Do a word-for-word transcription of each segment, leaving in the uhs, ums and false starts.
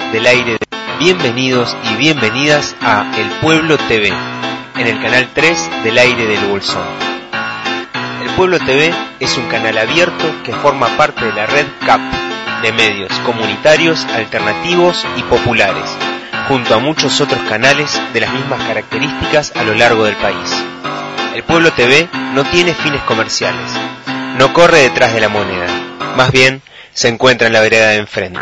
del aire de... Bienvenidos y bienvenidas a El Pueblo T V, en el canal tres del aire del Bolsón. El Pueblo T V es un canal abierto que forma parte de la red C A P, de medios comunitarios, alternativos y populares, junto a muchos otros canales de las mismas características a lo largo del país. El Pueblo T V no tiene fines comerciales, no corre detrás de la moneda, más bien se encuentra en la vereda de enfrente.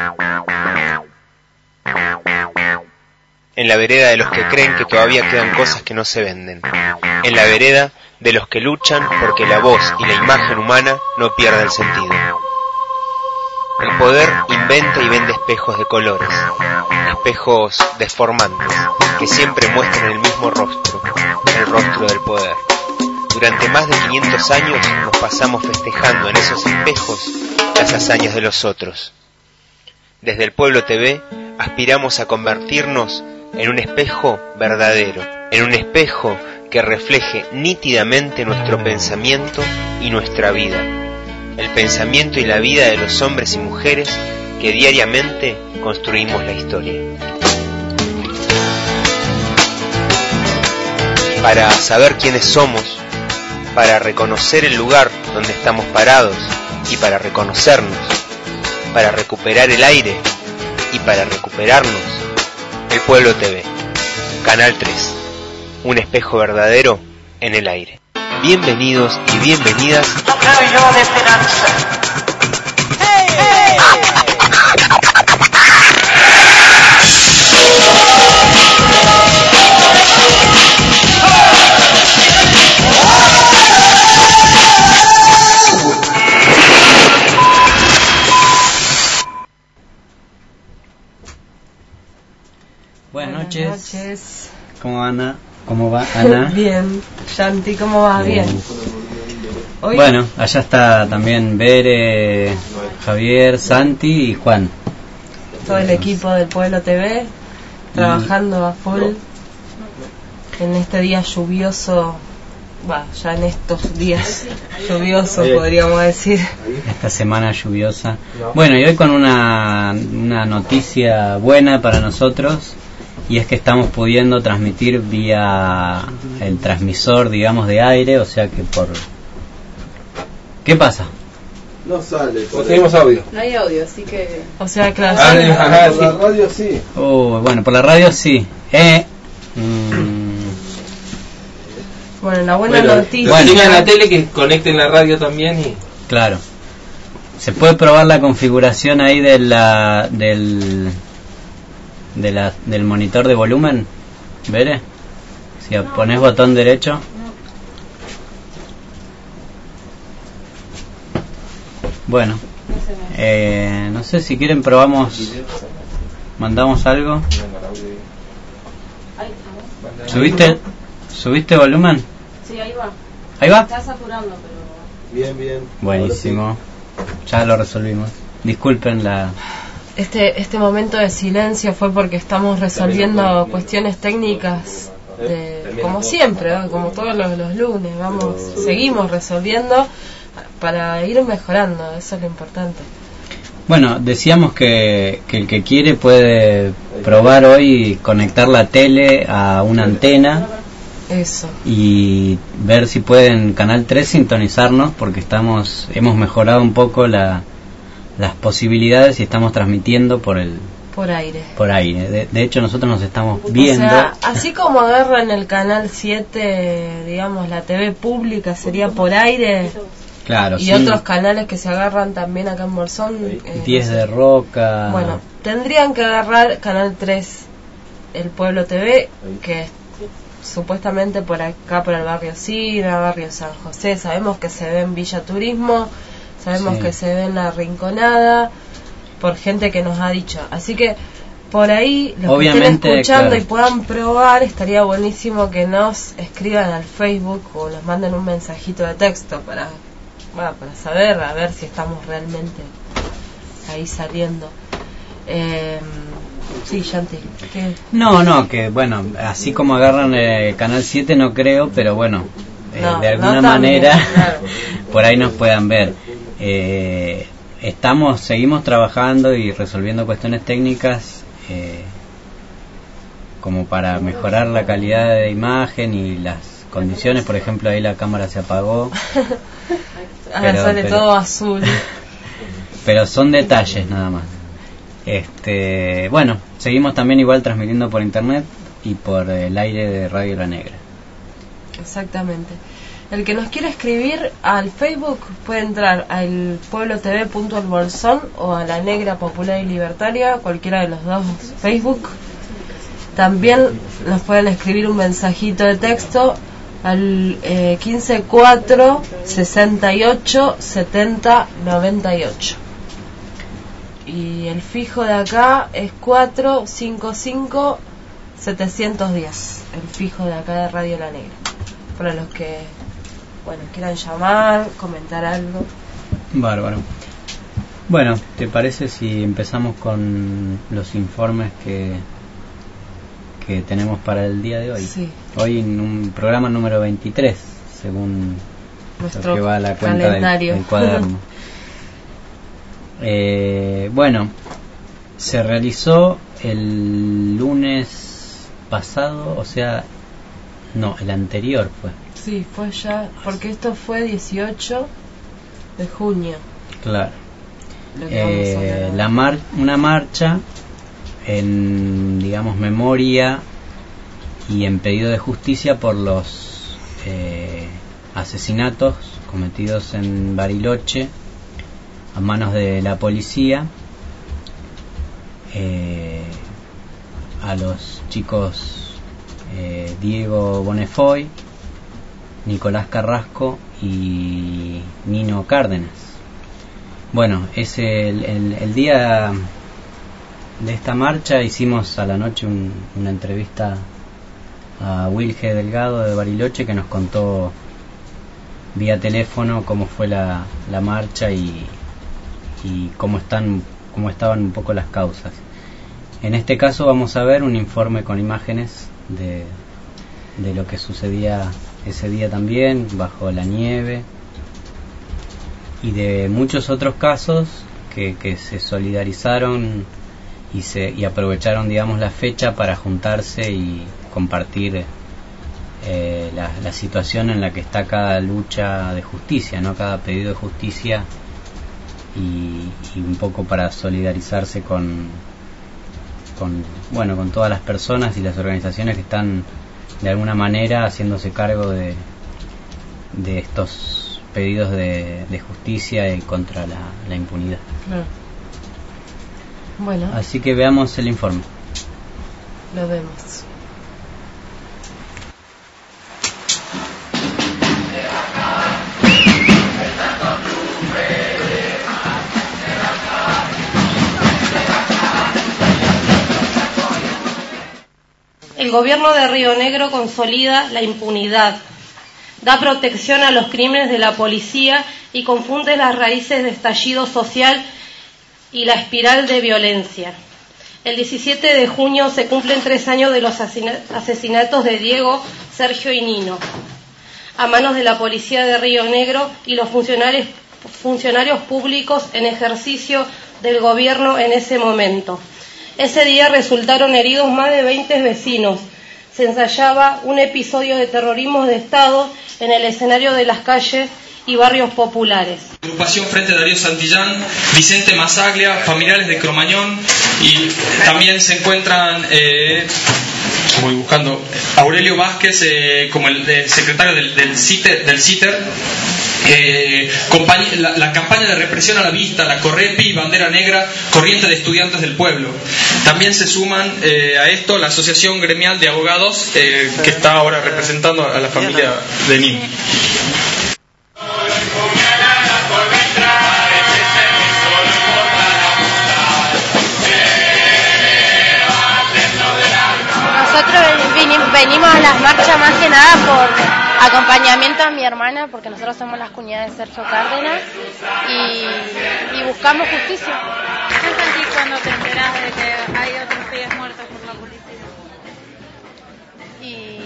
En la vereda de los que creen que todavía quedan cosas que no se venden. En la vereda de los que luchan porque la voz y la imagen humana no pierdan el sentido. El poder inventa y vende espejos de colores, espejos deformantes, que siempre muestran el mismo rostro, el rostro del poder. Durante más de quinientos años nos pasamos festejando en esos espejos las hazañas de los otros. Desde el Pueblo T V aspiramos a convertirnos en un espejo verdadero, en un espejo que refleje nítidamente nuestro pensamiento y nuestra vida, el pensamiento y la vida de los hombres y mujeres que diariamente construimos la historia. Para saber quiénes somos, para reconocer el lugar donde estamos parados y para reconocernos, para recuperar el aire y para recuperarnos, El Pueblo T V, Canal tres, un espejo verdadero en el aire. Bienvenidos y bienvenidas. No creo yo de esperanza. ¡Hey! ¡Hey! Buenas noches. Buenas noches. ¿Cómo va Ana? ¿Cómo va Ana? Bien. Shanti, ¿cómo vas? Bien. Bien. Hoy... Bueno, allá está también Bere, Javier, Santi y Juan. Todo el equipo del Pueblo T V trabajando y... a full en este día lluvioso. Va, ya en estos días lluviosos podríamos decir. Esta semana lluviosa. Bueno, y hoy con una, una noticia buena para nosotros, y es que estamos pudiendo transmitir vía el transmisor, digamos, de aire, o sea que por... ¿Qué pasa? No sale. No tenemos audio. No hay audio, así que... O sea, claro. Ah, sale... ajá, por sí. la radio sí. Oh, bueno, por la radio sí. Eh... Mm. Bueno, la buena Bueno, noticia... los que tengan la tele que conecten la radio también y... Claro. ¿Se puede probar la configuración ahí de la, del de la, del monitor de volumen? ¿Vere? Si pones botón derecho. Bueno. Eh, no sé si quieren probamos... Mandamos algo. ¿Subiste, ¿Subiste volumen? Sí, ahí va. ¿Ahí va? Está saturando, pero... Bien, bien. Buenísimo. Ya lo resolvimos. Disculpen la... Este, este momento de silencio fue porque estamos resolviendo cuestiones técnicas de, como siempre, ¿no? Como todos los, los lunes, vamos, seguimos resolviendo para ir mejorando, eso es lo importante. Bueno, decíamos que, que el que quiere puede probar hoy conectar la tele a una antena. Eso. Y ver si pueden Canal tres sintonizarnos, porque estamos hemos mejorado un poco la, las posibilidades y estamos transmitiendo por el por aire. Por aire. De, de hecho nosotros nos estamos viendo. O sea, así como agarra en el Canal siete, digamos, la T V pública sería por aire. Claro, y sí. otros canales que se agarran también acá en Bolsón. diez de Roca. Bueno, tendrían que agarrar Canal tres, El Pueblo T V, que supuestamente por acá, por el barrio Sina, barrio San José, sabemos que se ve en Villa Turismo, sabemos sí. que se ve en La Rinconada, por gente que nos ha dicho. Así que por ahí, los Obviamente, que estén escuchando claro. y puedan probar, estaría buenísimo que nos escriban al Facebook o nos manden un mensajito de texto para, bueno, para saber, a ver si estamos realmente ahí saliendo. Eh, Sí, Shanti. ¿Qué? No, no, que bueno, así como agarran el Canal siete no creo, pero bueno, eh, no, de alguna no manera también, claro. por ahí nos puedan ver. Eh, estamos, seguimos trabajando y resolviendo cuestiones técnicas eh, como para mejorar la calidad de imagen y las condiciones. Por ejemplo, ahí la cámara se apagó. Ahora pero, sale pero, todo azul. Pero son detalles nada más. Este, bueno, seguimos también igual transmitiendo por internet y por el aire de Radio La Negra. Exactamente. El que nos quiera escribir al Facebook puede entrar al pueblo t v punto el bolsón o a La Negra Popular y Libertaria, cualquiera de los dos Facebook. También nos pueden escribir un mensajito de texto al eh, quince cuatro sesenta y ocho setenta noventa y ocho. Y el fijo de acá es cuatro cinco cinco setecientos diez, el fijo de acá de Radio La Negra, para los que, bueno, quieran llamar, comentar algo. Bárbaro. Bueno, ¿te parece si empezamos con los informes que que tenemos para el día de hoy? Sí. Hoy en un programa número veintitrés, según Nuestro lo que va a la cuenta calendario. del, del cuaderno. eh, bueno, se realizó el lunes pasado, o sea, no, el anterior fue. Sí, fue ya, porque esto fue dieciocho de junio. Claro. Lo que vamos a Eh, hablar. la mar una marcha en, digamos, memoria y en pedido de justicia por los eh, asesinatos cometidos en Bariloche a manos de la policía eh, a los chicos eh, Diego Bonefoy, Nicolás Carrasco y Nino Cárdenas. Bueno, es el, el, el día de esta marcha hicimos a la noche un, una entrevista a Wilge Delgado de Bariloche, que nos contó vía teléfono cómo fue la, la marcha y, y cómo están cómo estaban un poco las causas. En este caso vamos a ver un informe con imágenes de, de lo que sucedía ese día también, bajo la nieve, y de muchos otros casos que, que se solidarizaron y se y aprovecharon, digamos, la fecha para juntarse y compartir eh, la, la situación en la que está cada lucha de justicia, no, cada pedido de justicia, y, y un poco para solidarizarse con con bueno con todas las personas y las organizaciones que están de alguna manera haciéndose cargo de de estos pedidos de, de justicia y contra la, la impunidad. Claro. Bueno, Así que veamos el informe. lo vemos. El gobierno de Río Negro consolida la impunidad, da protección a los crímenes de la policía y confunde las raíces de estallido social y la espiral de violencia. El diecisiete de junio se cumplen tres años de los asesinatos de Diego, Sergio y Nino, a manos de la policía de Río Negro y los funcionarios, funcionarios públicos en ejercicio del gobierno en ese momento. Ese día resultaron heridos más de veinte vecinos. Se ensayaba un episodio de terrorismo de Estado en el escenario de las calles y barrios populares. Agrupación Frente Darío Santillán, Vicente Masaglia, familiares de Cromañón, y también se encuentran, eh, voy buscando, Aurelio Vázquez eh, como el eh, secretario del, del CITER, del CITER eh, compañ- la, la campaña de represión a la vista, la Correpi, Bandera Negra, Corriente de Estudiantes del Pueblo. También se suman eh, a esto la Asociación Gremial de Abogados eh, que está ahora representando a la familia de Nino. Nosotros vinimos, venimos a las marchas más que nada por acompañamiento a mi hermana, porque nosotros somos las cuñadas de Sergio Cárdenas y, y buscamos justicia. ¿Qué sentís cuando te enterás de que hay otros pibes muertos por la policía? Y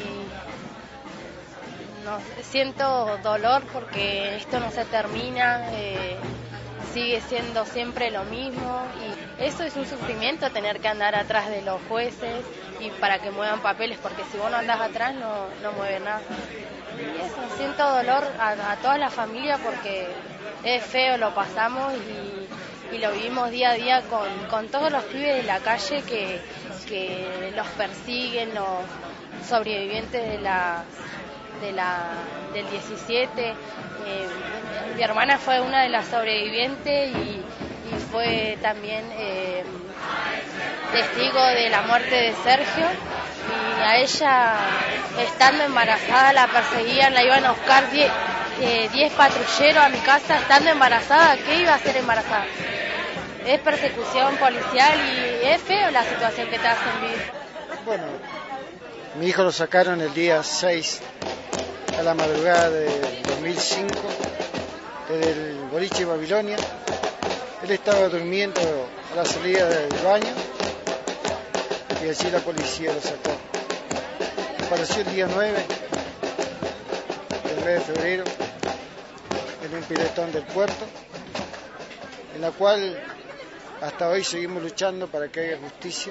no, siento dolor porque esto no se termina, eh, sigue siendo siempre lo mismo y eso es un sufrimiento, tener que andar atrás de los jueces y para que muevan papeles, porque si vos no andás atrás no, no mueve nada. Y eso, siento dolor a, a toda la familia porque es feo, lo pasamos y, y lo vivimos día a día con, con todos los pibes de la calle que, que los persiguen, los sobrevivientes de la, de la, del diecisiete. Eh, mi hermana fue una de las sobrevivientes y, y fue también eh, testigo de la muerte de Sergio. Y a ella, estando embarazada, la perseguían, la iban a buscar diez eh, patrulleros a mi casa estando embarazada. ¿Qué iba a hacer embarazada? Es persecución policial y es feo la situación que te hacen vivir. Bueno, mi hijo lo sacaron el día seis a la madrugada de dos mil cinco desde el boliche de Babilonia. Él estaba durmiendo a la salida del baño y allí la policía lo sacó. Apareció el día nueve, el nueve de febrero, en un piletón del puerto, en la cual hasta hoy seguimos luchando para que haya justicia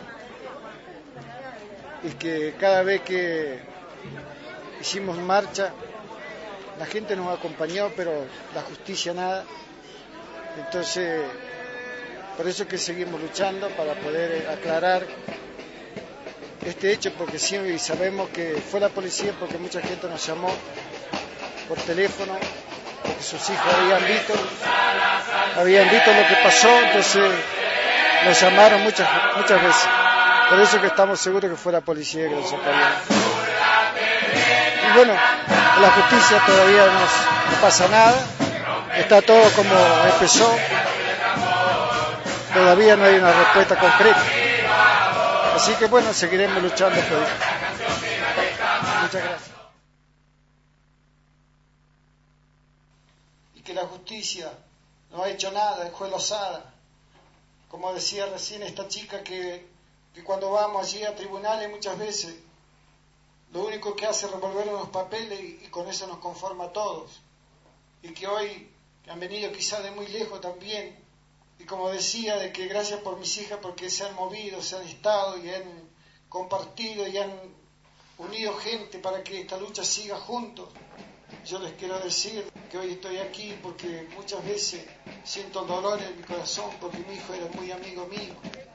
y que cada vez que hicimos marcha la gente nos acompañó, pero la justicia nada. Entonces, por eso es que seguimos luchando para poder aclarar este hecho, porque sí sabemos que fue la policía, porque mucha gente nos llamó por teléfono, porque sus hijos habían visto, habían visto lo que pasó, entonces nos llamaron muchas, muchas veces. Por eso que estamos seguros que fue la policía que nos sacaría. Y bueno, en la justicia todavía no, no pasa nada, está todo como empezó, todavía no hay una respuesta concreta. Así que bueno, seguiremos luchando por eso. Muchas gracias. Y que la justicia no ha hecho nada, el juez Lozada, como decía recién esta chica, que, que cuando vamos allí a tribunales muchas veces lo único que hace es revolver unos papeles y, y con eso nos conforma a todos. Y que hoy que han venido quizás de muy lejos también, y como decía, de que gracias por mis hijas porque se han movido, se han estado y han compartido y han unido gente para que esta lucha siga juntos. Yo les quiero decir que hoy estoy aquí porque muchas veces siento dolor en mi corazón porque mi hijo era muy amigo mío.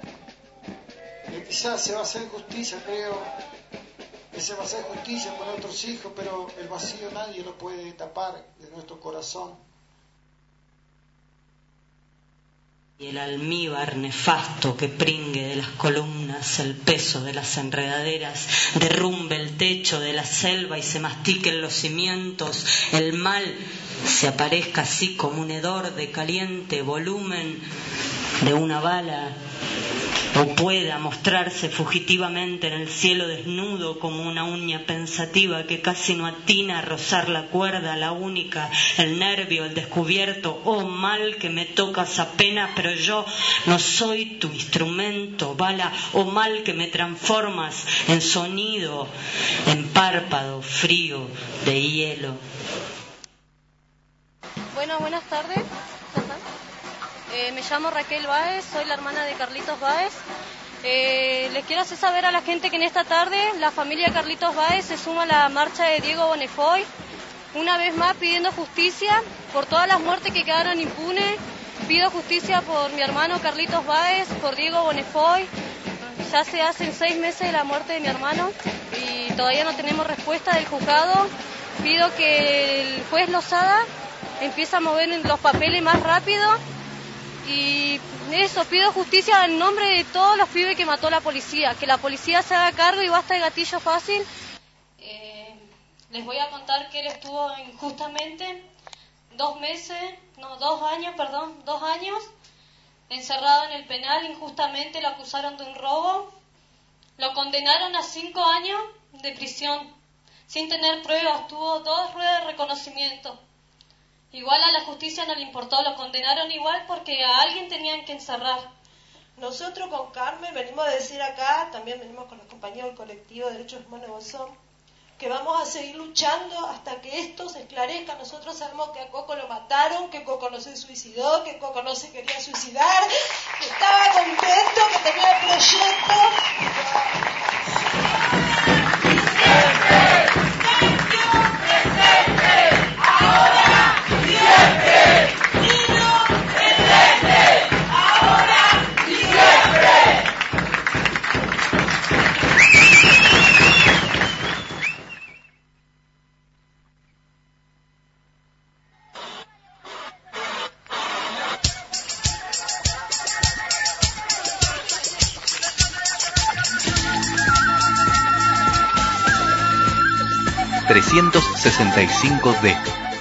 Y quizás se va a hacer justicia, creo que se va a hacer justicia con otros hijos, pero el vacío nadie lo puede tapar de nuestro corazón. Y el almíbar nefasto que pringue de las columnas el peso de las enredaderas, derrumbe el techo de la selva y se mastiquen los cimientos, el mal se aparezca así como un hedor de caliente volumen de una bala, o pueda mostrarse fugitivamente en el cielo desnudo como una uña pensativa que casi no atina a rozar la cuerda, la única, el nervio, el descubierto. Oh mal que me tocas apenas, pero yo no soy tu instrumento, bala. Oh mal que me transformas en sonido, en párpado frío de hielo. Bueno, buenas tardes. Eh, me llamo Raquel Báez, soy la hermana de Carlitos Báez. Eh, les quiero hacer saber a la gente que en esta tarde la familia de Carlitos Báez se suma a la marcha de Diego Bonnefoy, una vez más pidiendo justicia por todas las muertes que quedaron impunes. Pido justicia por mi hermano Carlitos Báez, por Diego Bonnefoy. Ya se hacen seis meses de la muerte de mi hermano y todavía no tenemos respuesta del juzgado. Pido que el juez Lozada empiece a mover los papeles más rápido. Y eso, pido justicia en nombre de todos los pibes que mató la policía, que la policía se haga cargo y basta de gatillo fácil. Eh, les voy a contar que él estuvo injustamente dos meses, no, dos años, perdón, dos años, encerrado en el penal, injustamente lo acusaron de un robo, lo condenaron a cinco años de prisión, sin tener pruebas, tuvo dos ruedas de reconocimiento. Igual a la justicia no le importó, lo condenaron igual porque a alguien tenían que encerrar. Nosotros con Carmen venimos a decir acá, también venimos con los compañeros del colectivo de Derechos Humanos de Bolsón, que vamos a seguir luchando hasta que esto se esclarezca. Nosotros sabemos que a Coco lo mataron, que Coco no se suicidó, que Coco no se quería suicidar, que estaba contento, que tenía el proyecto. trescientos sesenta y cinco D.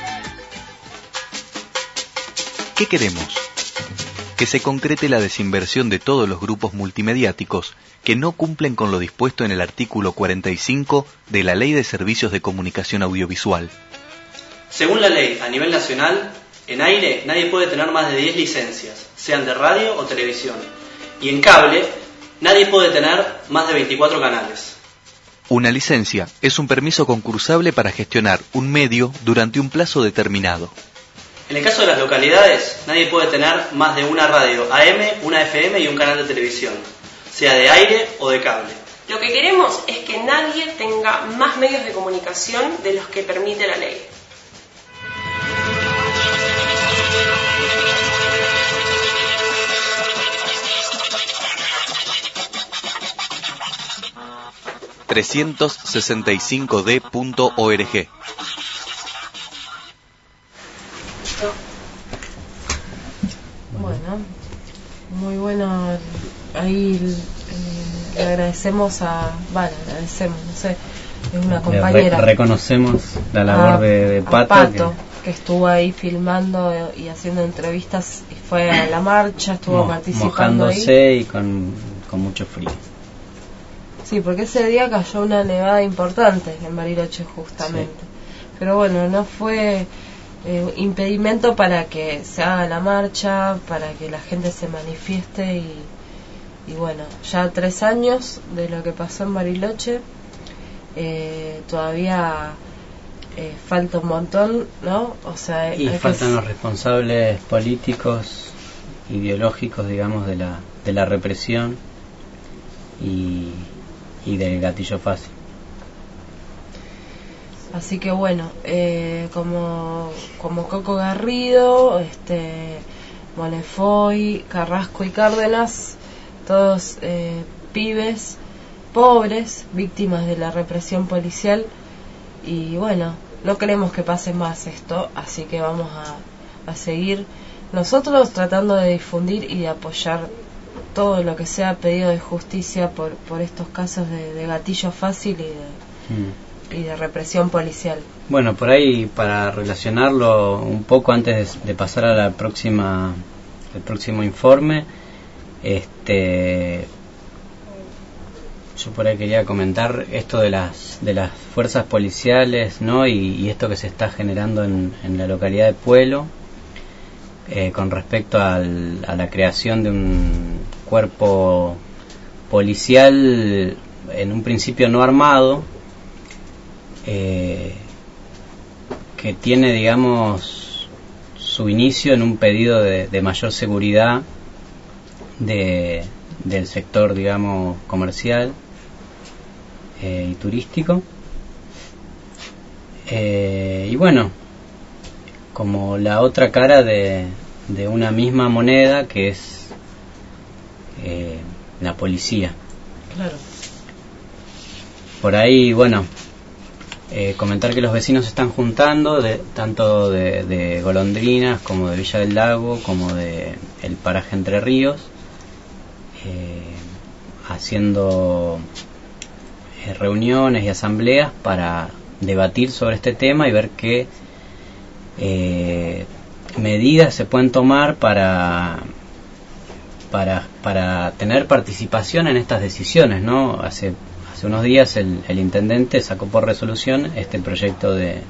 ¿Qué queremos? Que se concrete la desinversión de todos los grupos multimediáticos que no cumplen con lo dispuesto en el artículo cuarenta y cinco de la Ley de Servicios de Comunicación Audiovisual. Según la ley, a nivel nacional, en aire nadie puede tener más de diez licencias, sean de radio o televisión. Y en cable, nadie puede tener más de veinticuatro canales. Una licencia es un permiso concursable para gestionar un medio durante un plazo determinado. En el caso de las localidades, nadie puede tener más de una radio A M, una F M y un canal de televisión, sea de aire o de cable. Lo que queremos es que nadie tenga más medios de comunicación de los que permite la ley. trescientos sesenta y cinco D punto org. Bueno, muy bueno. Ahí eh, le agradecemos a... Vale, agradecemos, no sé, es una compañera. Re reconocemos la labor a, de, de Pato. Pato que... que estuvo ahí filmando y haciendo entrevistas y fue a la marcha, estuvo Mo participando mojándose ahí. y con, con mucho frío. Sí, porque ese día cayó una nevada importante en Bariloche justamente. Sí. Pero bueno, no fue eh, impedimento para que se haga la marcha, para que la gente se manifieste y, y bueno, ya tres años de lo que pasó en Bariloche, eh, todavía eh, falta un montón, ¿no? O sea, y faltan que... los responsables políticos, ideológicos, digamos, de la, de la represión y... y del gatillo fácil. Así que bueno, eh, como como Coco Garrido, este Molefoy, Carrasco y Cárdenas, todos eh, pibes pobres, víctimas de la represión policial, y bueno, no queremos que pase más esto, así que vamos a, a seguir nosotros tratando de difundir y de apoyar todo lo que sea pedido de justicia por por estos casos de, de gatillo fácil y de, mm. y de represión policial. Bueno, por ahí, para relacionarlo un poco antes de, de pasar a la próxima el próximo informe, este yo por ahí quería comentar esto de las de las fuerzas policiales, ¿no? Y, y esto que se está generando en, en la localidad de Puelo. Eh, con respecto al, a la creación de un cuerpo policial en un principio no armado, eh, que tiene, digamos, su inicio en un pedido de, de mayor seguridad de, del sector, digamos, comercial eh, y turístico. Eh, y bueno, como la otra cara de, de una misma moneda, que es eh, la policía. Claro. Por ahí, bueno, eh, comentar que los vecinos se están juntando, de, tanto de, de Golondrinas como de Villa del Lago, como de el paraje Entre Ríos, eh, haciendo eh, reuniones y asambleas para debatir sobre este tema y ver qué Eh, medidas se pueden tomar para para para tener participación en estas decisiones, ¿no? Hace hace unos días el, el intendente sacó por resolución este proyecto de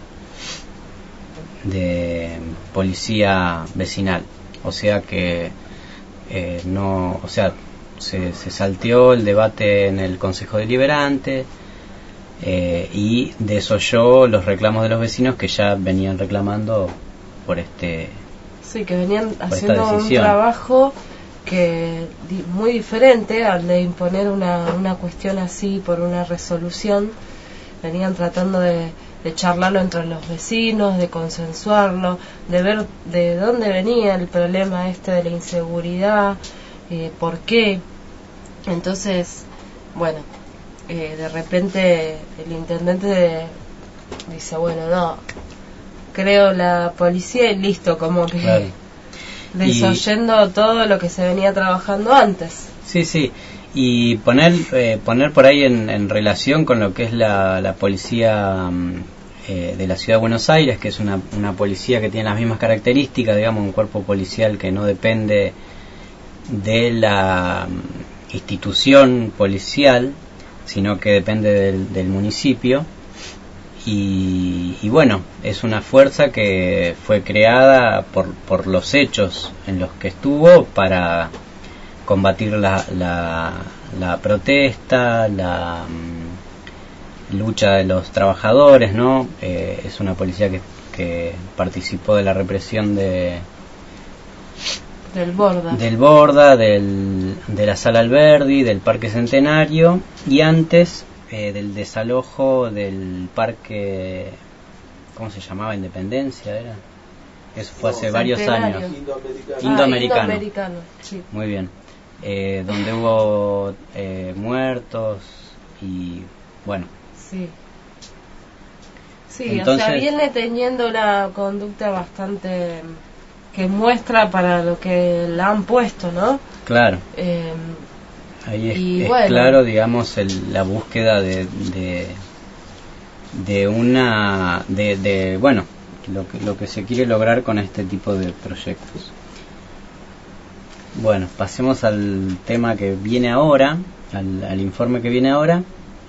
de policía vecinal, o sea que eh, no, o sea se, se salteó el debate en el Consejo Deliberante, eh, y desoyó los reclamos de los vecinos que ya venían reclamando por este sí, que venían por haciendo un trabajo que di, muy diferente al de imponer una, una cuestión así por una resolución. Venían tratando de, de charlarlo entre los vecinos, de consensuarlo, de ver de dónde venía el problema este de la inseguridad, eh, por qué. Entonces, bueno, eh, de repente el intendente de, dice, bueno, no, creo la policía y listo, como que claro. desoyendo y... todo lo que se venía trabajando antes. Sí, sí, y poner eh, poner por ahí en, en relación con lo que es la, la policía eh, de la Ciudad de Buenos Aires, que es una, una policía que tiene las mismas características, digamos, un cuerpo policial que no depende de la institución policial, sino que depende del, del municipio. Y, y bueno, es una fuerza que fue creada por, por los hechos en los que estuvo para combatir la, la, la protesta, la um, lucha de los trabajadores, ¿no? Eh, es una policía que, que participó de la represión de del Borda, del Borda, del, de la Sala Alberdi, del Parque Centenario y antes Eh, del desalojo del parque, ¿cómo se llamaba? Independencia, ¿era? Eso fue hace varios años. Indoamericano. Indoamericano. Ah, Indoamericano, sí. Muy bien. Eh, donde hubo eh, muertos y bueno. Sí. Sí, entonces, o sea, viene teniendo una conducta bastante que muestra para lo que la han puesto, ¿no? Claro. Eh, Ahí es, y es bueno. claro, digamos, el, la búsqueda de, de de una de, de bueno, lo que lo que se quiere lograr con este tipo de proyectos. Bueno, pasemos al tema que viene ahora, al, al informe que viene ahora.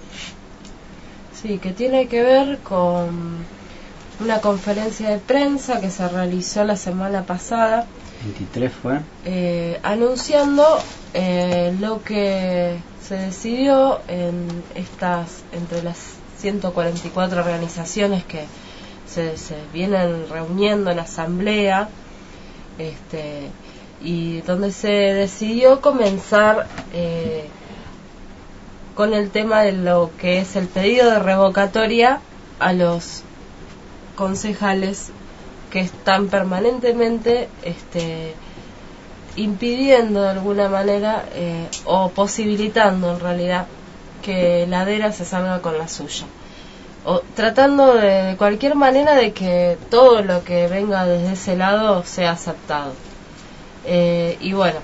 Sí, que tiene que ver con una conferencia de prensa que se realizó la semana pasada. veintitrés fue. Eh, anunciando eh, lo que se decidió en estas, entre las ciento cuarenta y cuatro organizaciones que se, se vienen reuniendo en asamblea, este, y donde se decidió comenzar eh, con el tema de lo que es el pedido de revocatoria a los concejales que están permanentemente este, impidiendo de alguna manera eh, o posibilitando en realidad que la Heredera se salga con la suya, o tratando de, de cualquier manera de que todo lo que venga desde ese lado sea aceptado. Eh, y bueno,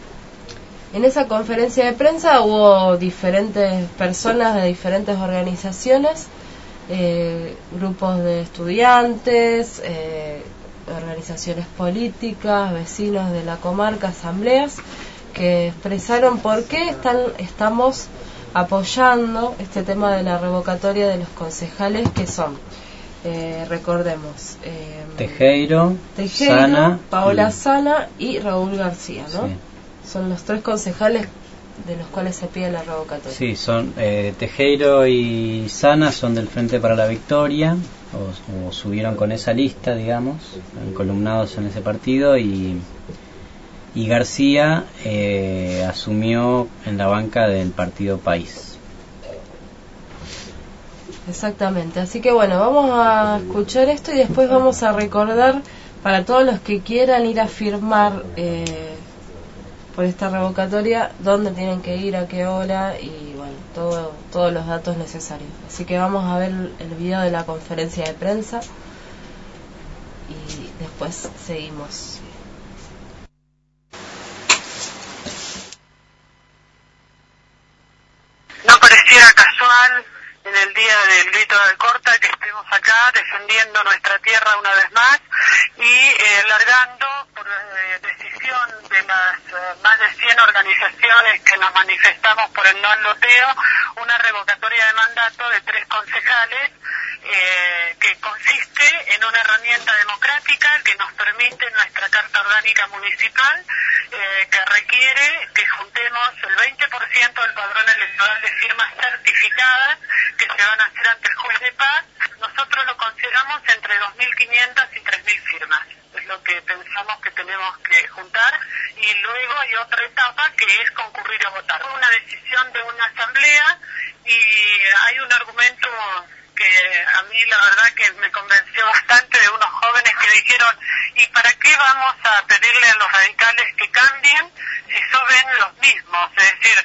en esa conferencia de prensa hubo diferentes personas de diferentes organizaciones, Eh, grupos de estudiantes, eh, organizaciones políticas, vecinos de la comarca, asambleas, que expresaron por qué están, estamos apoyando este tema de la revocatoria de los concejales, que son, eh, recordemos, eh, Tejero, Tejero, Sana, Paola y... Sana y Raúl García, ¿no? Sí. Son los tres concejales de los cuales se pide la revocatoria. Sí, son eh, Tejero y Sana son del Frente para la Victoria, o, o subieron con esa lista, digamos, encolumnados en ese partido, y, y García eh, asumió en la banca del Partido País. Exactamente, así que bueno, vamos a escuchar esto y después vamos a recordar para todos los que quieran ir a firmar eh, por esta revocatoria, dónde tienen que ir, a qué hora y bueno, todo, todos los datos necesarios. Así que vamos a ver el video de la conferencia de prensa y después seguimos. No pareciera casual en el día del grito de Alcorta que estemos acá defendiendo nuestra tierra una vez más y eh, largando por eh, decisión de las eh, más de cien organizaciones que nos manifestamos por el no al loteo, una revocatoria de mandato de tres concejales eh, que consiste en una herramienta democrática que nos permite nuestra Carta Orgánica Municipal, eh, que requiere que juntemos el veinte por ciento del padrón electoral de firmas certificadas que se van a hacer ante el juez de paz, nosotros lo consideramos entre dos mil quinientas y tres mil firmas. Es lo que pensamos que tenemos que juntar, y luego hay otra etapa que es concurrir a votar. Una decisión de una asamblea, y hay un argumento que a mí la verdad que me convenció bastante, de unos jóvenes que dijeron: ¿y para qué vamos a pedirle a los radicales que cambien si son los mismos? Es decir,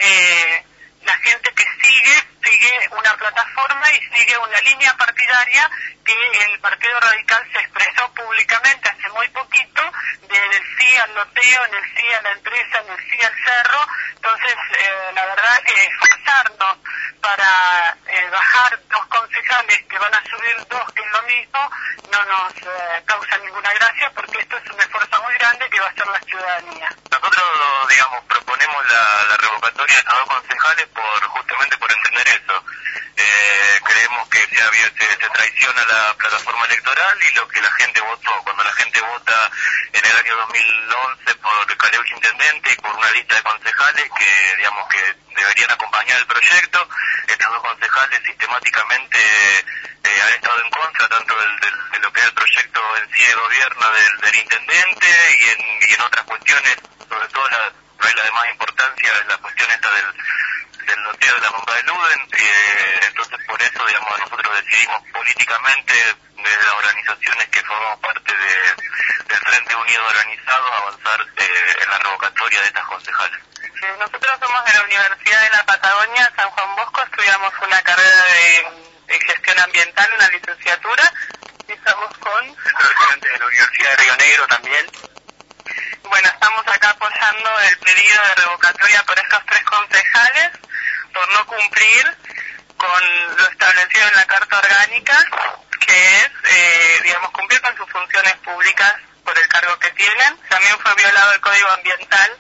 eh, la gente que sigue, sigue una plataforma y sigue una línea partidaria que el Partido Radical se expresó públicamente hace muy poquito, del sí al loteo, en el sí a la empresa, en el sí al cerro. Entonces, eh, la verdad que esforzarnos para eh, bajar dos concejales que van a subir dos, que es lo mismo, no nos eh, causa ninguna gracia, porque esto es un esfuerzo muy grande que va a hacer la ciudadanía. Nosotros, digamos, proponemos la, la revocatoria de estos dos concejales por justamente por entender eso. Eh, creemos que se, había, se, se traiciona la plataforma electoral y lo que la gente votó. Cuando la gente vota en el año dos mil once por Caleuch Intendente y por una lista de concejales que, digamos, que deberían acompañar el proyecto, estos dos concejales sistemáticamente eh, han estado en contra tanto del, del, de lo que es el proyecto en sí de gobierno del, del intendente y en, y en otras cuestiones, sobre todo la, la de más importancia es la cuestión esta del del loteo de la bomba de Luden. Eh, entonces por eso, digamos, nosotros decidimos políticamente, desde las organizaciones que formamos parte de, del Frente Unido Organizado, avanzar eh, en la revocatoria de estas concejales. Sí, nosotros somos de la Universidad de la Patagonia, San Juan Bosco, estudiamos una carrera de, de gestión ambiental, una licenciatura, y estamos con estudiantes de la Universidad de Río Negro también. Bueno, estamos acá apoyando el pedido de revocatoria por estos tres concejales por no cumplir con lo establecido en la Carta Orgánica, que es, eh, digamos, cumplir con sus funciones públicas por el cargo que tienen. También fue violado el Código Ambiental,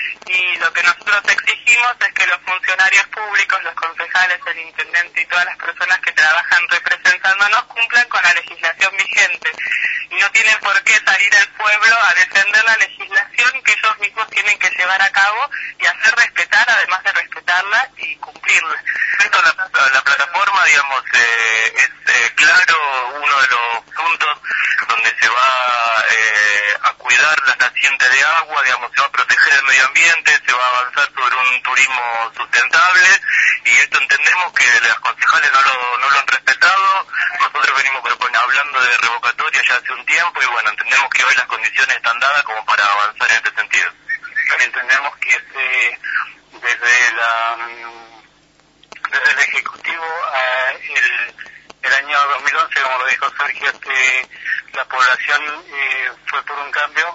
y lo que nosotros exigimos es que los funcionarios públicos, los concejales, el intendente y todas las personas que trabajan representándonos cumplan con la legislación vigente, y no tienen por qué salir al pueblo a defender la legislación que ellos mismos tienen que llevar a cabo y hacer respetar, además de respetarla y cumplirla. Esto, la, la plataforma, digamos, eh, es eh, claro, uno de los puntos donde se va eh, a cuidar las nacientes de agua, digamos, se va a proteger el medio ambiente, se va a avanzar sobre un turismo sustentable, y esto entendemos que las concejales no lo, no lo han respetado. Nosotros venimos proponiendo, hablando de revocatoria ya hace un tiempo, y bueno, entendemos que hoy las condiciones están dadas como para avanzar en este sentido. Entendemos que este, desde la desde el Ejecutivo eh, el, el año dos mil once, como lo dijo Sergio, este, la población eh, fue por un cambio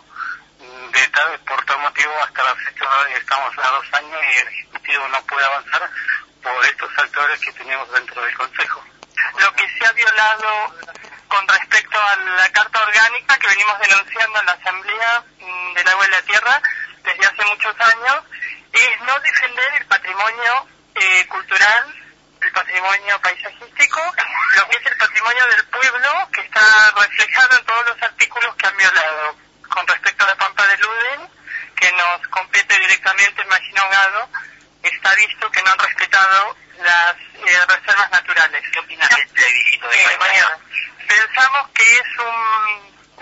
de tal, por tal motivo hasta la fecha estamos a dos años y el Ejecutivo no puede avanzar por estos actores que tenemos dentro del Consejo. Lo que se ha violado con respecto a la Carta Orgánica que venimos denunciando en la Asamblea del Agua y la Tierra desde hace muchos años es no defender el patrimonio eh, cultural, el patrimonio paisajístico, lo que es el patrimonio del pueblo, que está reflejado en todos los artículos que han violado. Con respecto a la Pampa de Luden, que nos compete directamente en Magín Ahogado, está visto que no han respetado las eh, reservas naturales. ¿Qué opinas del plebiscito de eh, bueno, Pensamos que es un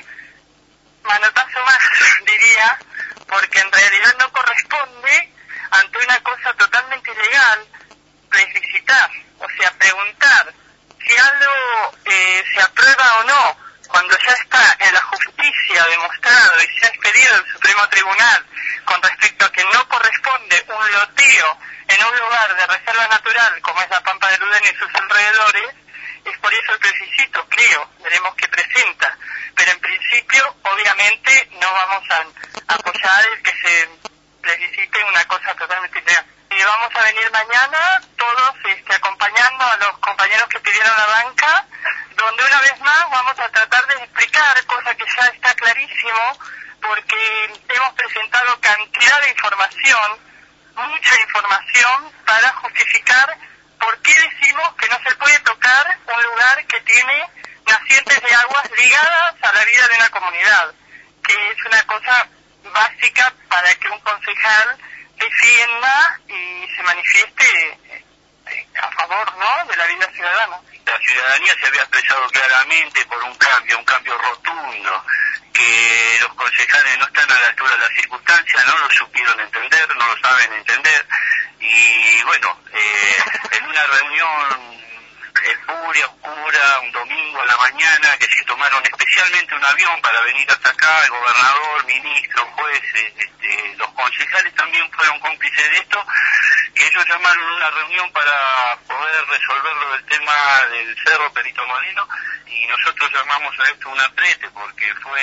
manotazo más, diría, porque en realidad no corresponde, ante una cosa totalmente ilegal, plebiscitar, o sea, preguntar si algo eh, se aprueba o no, cuando ya está en la justicia demostrado y se ha expedido el Supremo Tribunal con respecto a que no corresponde un loteo en un lugar de reserva natural como es la Pampa de Luden y sus alrededores. Es por eso el plebiscito, creo, veremos qué presenta, pero en principio obviamente no vamos a apoyar el que se plebiscite una cosa totalmente ilegal. Y vamos a venir mañana todos este, acompañando a los compañeros que pidieron la banca, donde una vez más vamos a tratar de explicar, cosa que ya está clarísimo, porque hemos presentado cantidad de información, mucha información, para justificar por qué decimos que no se puede tocar un lugar que tiene nacientes de aguas ligadas a la vida de una comunidad, que es una cosa básica para que un concejal defienda y se manifieste a favor favor, ¿no?, de la vida ciudadana. La ciudadanía se había expresado claramente por un cambio, un cambio rotundo, que los concejales no están a la altura de las circunstancias, no lo supieron entender, no lo saben entender, y bueno, eh, en una reunión espuria, oscura, un domingo a la mañana, que se tomaron especialmente un avión para venir hasta acá, el gobernador, ministros, jueces, este, los concejales también fueron cómplices de esto, que ellos llamaron una reunión para poder resolver lo del tema del Cerro Perito Moreno, y nosotros llamamos a esto un aprete, porque fue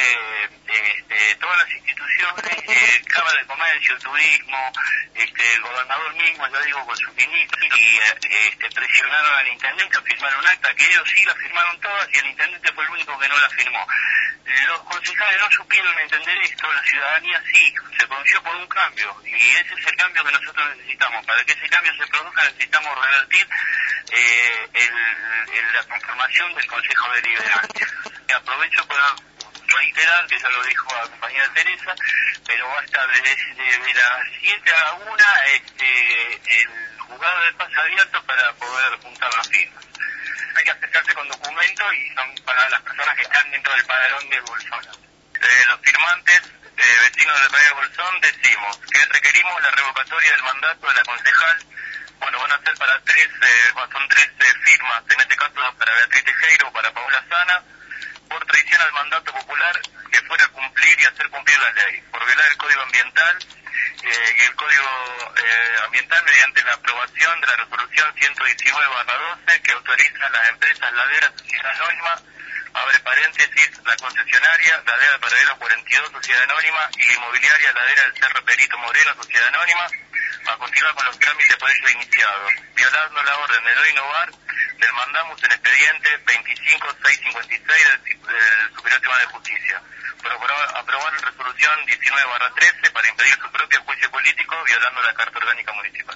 este, todas las instituciones, eh, Cámara de Comercio, Turismo, este, el gobernador mismo, ya digo, con sus ministros, y eh, este, presionaron al intendente a firmar un acta, que ellos sí la firmaron todas, y el intendente fue el único que no la firmó. Los concejales no supieron entender esto, la ciudadanía sí, se pronunció por un cambio, y ese es el cambio que nosotros necesitamos. Para que ese cambio se produzca necesitamos revertir eh, el, el, la conformación del Consejo Deliberante. Y aprovecho para reiterar, que ya lo dijo la compañera Teresa, pero va a estar desde, desde las siete a la una este, el juzgado de paz abierto para poder juntar las firmas. Hay que acercarse con documentos y son para las personas que están dentro del padrón de Bolsón. Eh, los firmantes, eh, vecinos del padrón de Bolsón, decimos que requerimos la revocatoria del mandato de la concejal. Bueno, van a ser para tres, eh, son tres eh, firmas, en este caso para Beatriz Tejero o para Paula Sana, por traición al mandato popular que fuera a cumplir y hacer cumplir la ley, por violar el Código Ambiental eh, y el Código eh, Ambiental mediante la aprobación de la resolución ciento diecinueve barra doce que autoriza a las empresas Ladera Sociedad Anónima, abre paréntesis, la concesionaria Ladera Paradero cuarenta y dos Sociedad Anónima y la inmobiliaria Ladera del Cerro Perito Moreno Sociedad Anónima a continuar con los trámites por ello iniciados, violando la orden de no innovar del mandamos en expediente veinticinco mil seiscientos cincuenta y seis del, del Superior Tribunal de Justicia, por aprobar, aprobar la resolución diecinueve barra trece para impedir su propio juicio político, violando la Carta Orgánica Municipal.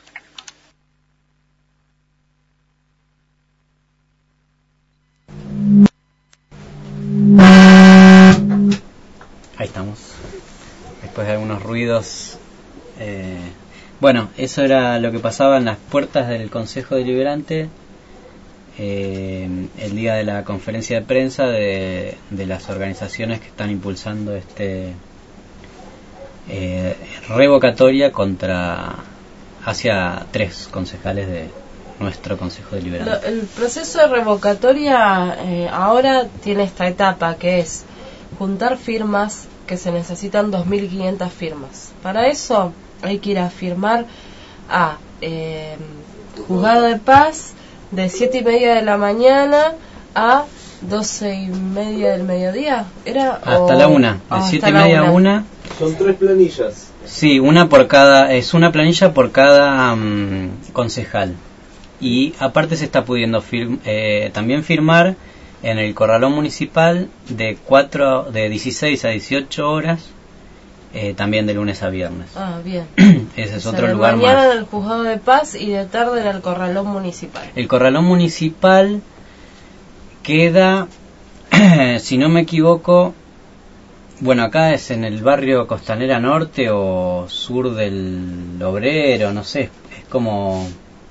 Ahí estamos. Después de algunos ruidos. Eh, bueno, eso era lo que pasaba en las puertas del Consejo Deliberante eh, el día de la conferencia de prensa de, de las organizaciones que están impulsando este eh, revocatoria contra hacia tres concejales de nuestro Consejo Deliberante. Lo, el proceso de revocatoria eh, ahora tiene esta etapa que es juntar firmas, que se necesitan dos mil quinientas firmas. Para eso hay que ir a firmar a eh, Juzgado de Paz de siete y media de la mañana a doce y media del mediodía. ¿Era? Hasta o... la una, de siete y media a una. Son tres planillas. Sí, una por cada, es una planilla por cada um, concejal. Y aparte se está pudiendo firm, eh, también firmar en el Corralón Municipal de cuatro, de dieciséis a dieciocho horas, eh, también de lunes a viernes. Ah, bien. Ese es o sea, otro de lugar mañana más. en el Juzgado de Paz y de tarde en el Corralón Municipal. El Corralón Municipal queda, si no me equivoco, bueno, acá es en el barrio Costanera Norte o sur del Obrero, no sé, es como...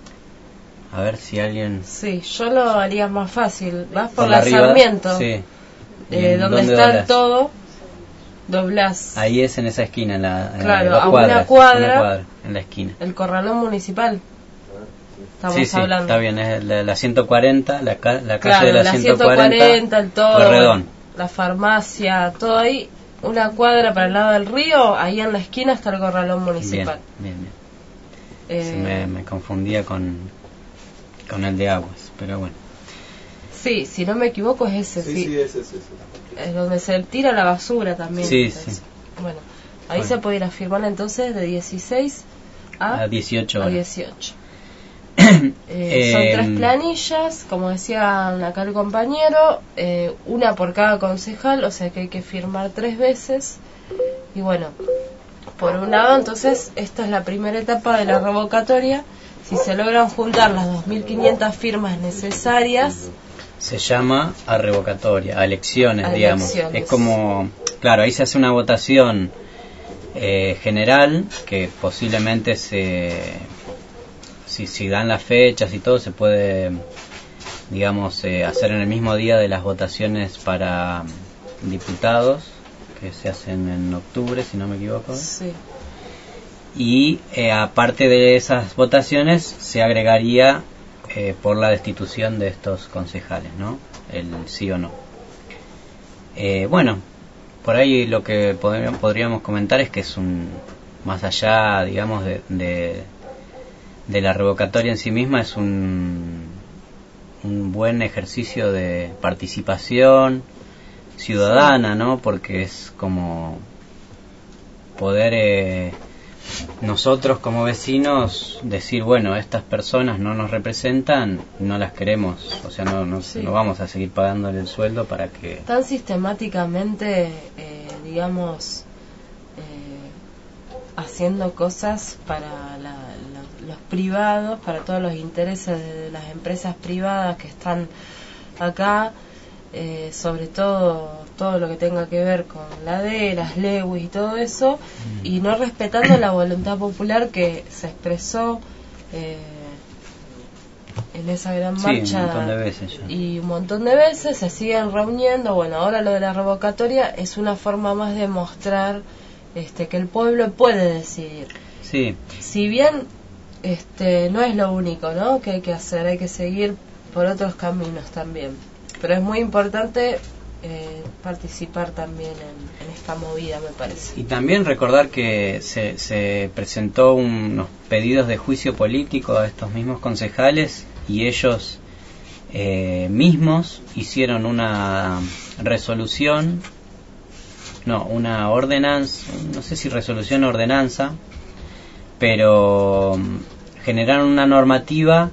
A ver si alguien... Sí, yo lo haría más fácil. Vas por, por la arriba, Sarmiento, sí. eh, donde está doblás? todo, doblás. Ahí es en esa esquina, en la, claro, en la a cuadras, una, cuadra, una cuadra, en la esquina. El Corralón Municipal. Estamos sí, sí, hablando. está bien, es la, la ciento cuarenta, la, ca, la calle claro, de la, la ciento cuarenta, ciento cuarenta, el todo, Pueyrredón. La farmacia, todo ahí, una cuadra para el lado del río, ahí en la esquina está el Corralón Municipal. Bien, bien, bien. Eh, Se me, me confundía con... con el de aguas, pero bueno. Sí, si no me equivoco es ese, sí. Sí, sí es ese, sí. Es donde se tira la basura también. Sí, entonces. sí. Bueno, ahí bueno. se puede ir a firmar entonces de dieciséis a, a dieciocho horas. A dieciocho. eh, eh, son tres planillas, como decía acá el compañero, eh, una por cada concejal, o sea que hay que firmar tres veces. Y bueno, por un lado, entonces, esta es la primera etapa de la revocatoria. Si se logran juntar las dos mil quinientas firmas necesarias, se llama a revocatoria, a elecciones, a digamos. Elecciones. Es como, claro, ahí se hace una votación eh, general que posiblemente se si, si dan las fechas y todo, se puede, digamos, eh, hacer en el mismo día de las votaciones para diputados, que se hacen en octubre, si no me equivoco. Sí. Y eh, aparte de esas votaciones, se agregaría eh, por la destitución de estos concejales, ¿no? El sí o no. Eh, bueno, por ahí lo que podríamos, podríamos comentar es que es un, más allá, digamos, de, de, de la revocatoria en sí misma, es un, un buen ejercicio de participación ciudadana, ¿no? Porque es como poder eh, nosotros como vecinos decir, bueno, estas personas no nos representan, no las queremos, o sea, no, no, Sí. no vamos a seguir pagándole el sueldo para que... Tan sistemáticamente, eh, digamos, eh, haciendo cosas para la, la, los privados, para todos los intereses de las empresas privadas que están acá, eh, sobre todo todo lo que tenga que ver con la D, las Lewis y todo eso, mm. y no respetando la voluntad popular que se expresó eh, en esa gran Sí, marcha, un montón de veces ya. y un montón de veces se siguen reuniendo. Bueno, ahora lo de la revocatoria es una forma más de mostrar este, que el pueblo puede decidir. Sí. Si bien este, no es lo único, ¿no?, que hay que hacer, hay que seguir por otros caminos también, pero es muy importante eh, participar también en, en esta movida, me parece. Y también recordar que se, se presentó unos pedidos de juicio político a estos mismos concejales y ellos eh, mismos hicieron una resolución, no, una ordenanza, no sé si resolución o ordenanza, pero generaron una normativa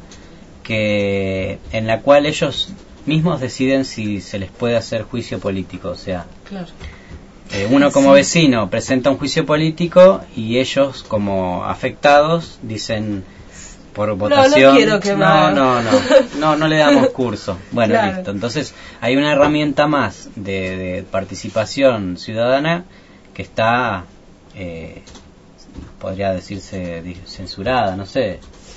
que en la cual ellos mismos deciden si se les puede hacer juicio político, o sea, claro. eh, uno como Sí. vecino presenta un juicio político y ellos como afectados dicen por votación, no, no quiero que no, me no, no, no, no le damos curso. Bueno, Claro. listo. Entonces hay una herramienta más de, de participación ciudadana que está, eh, podría decirse di- censurada, no sé, eh,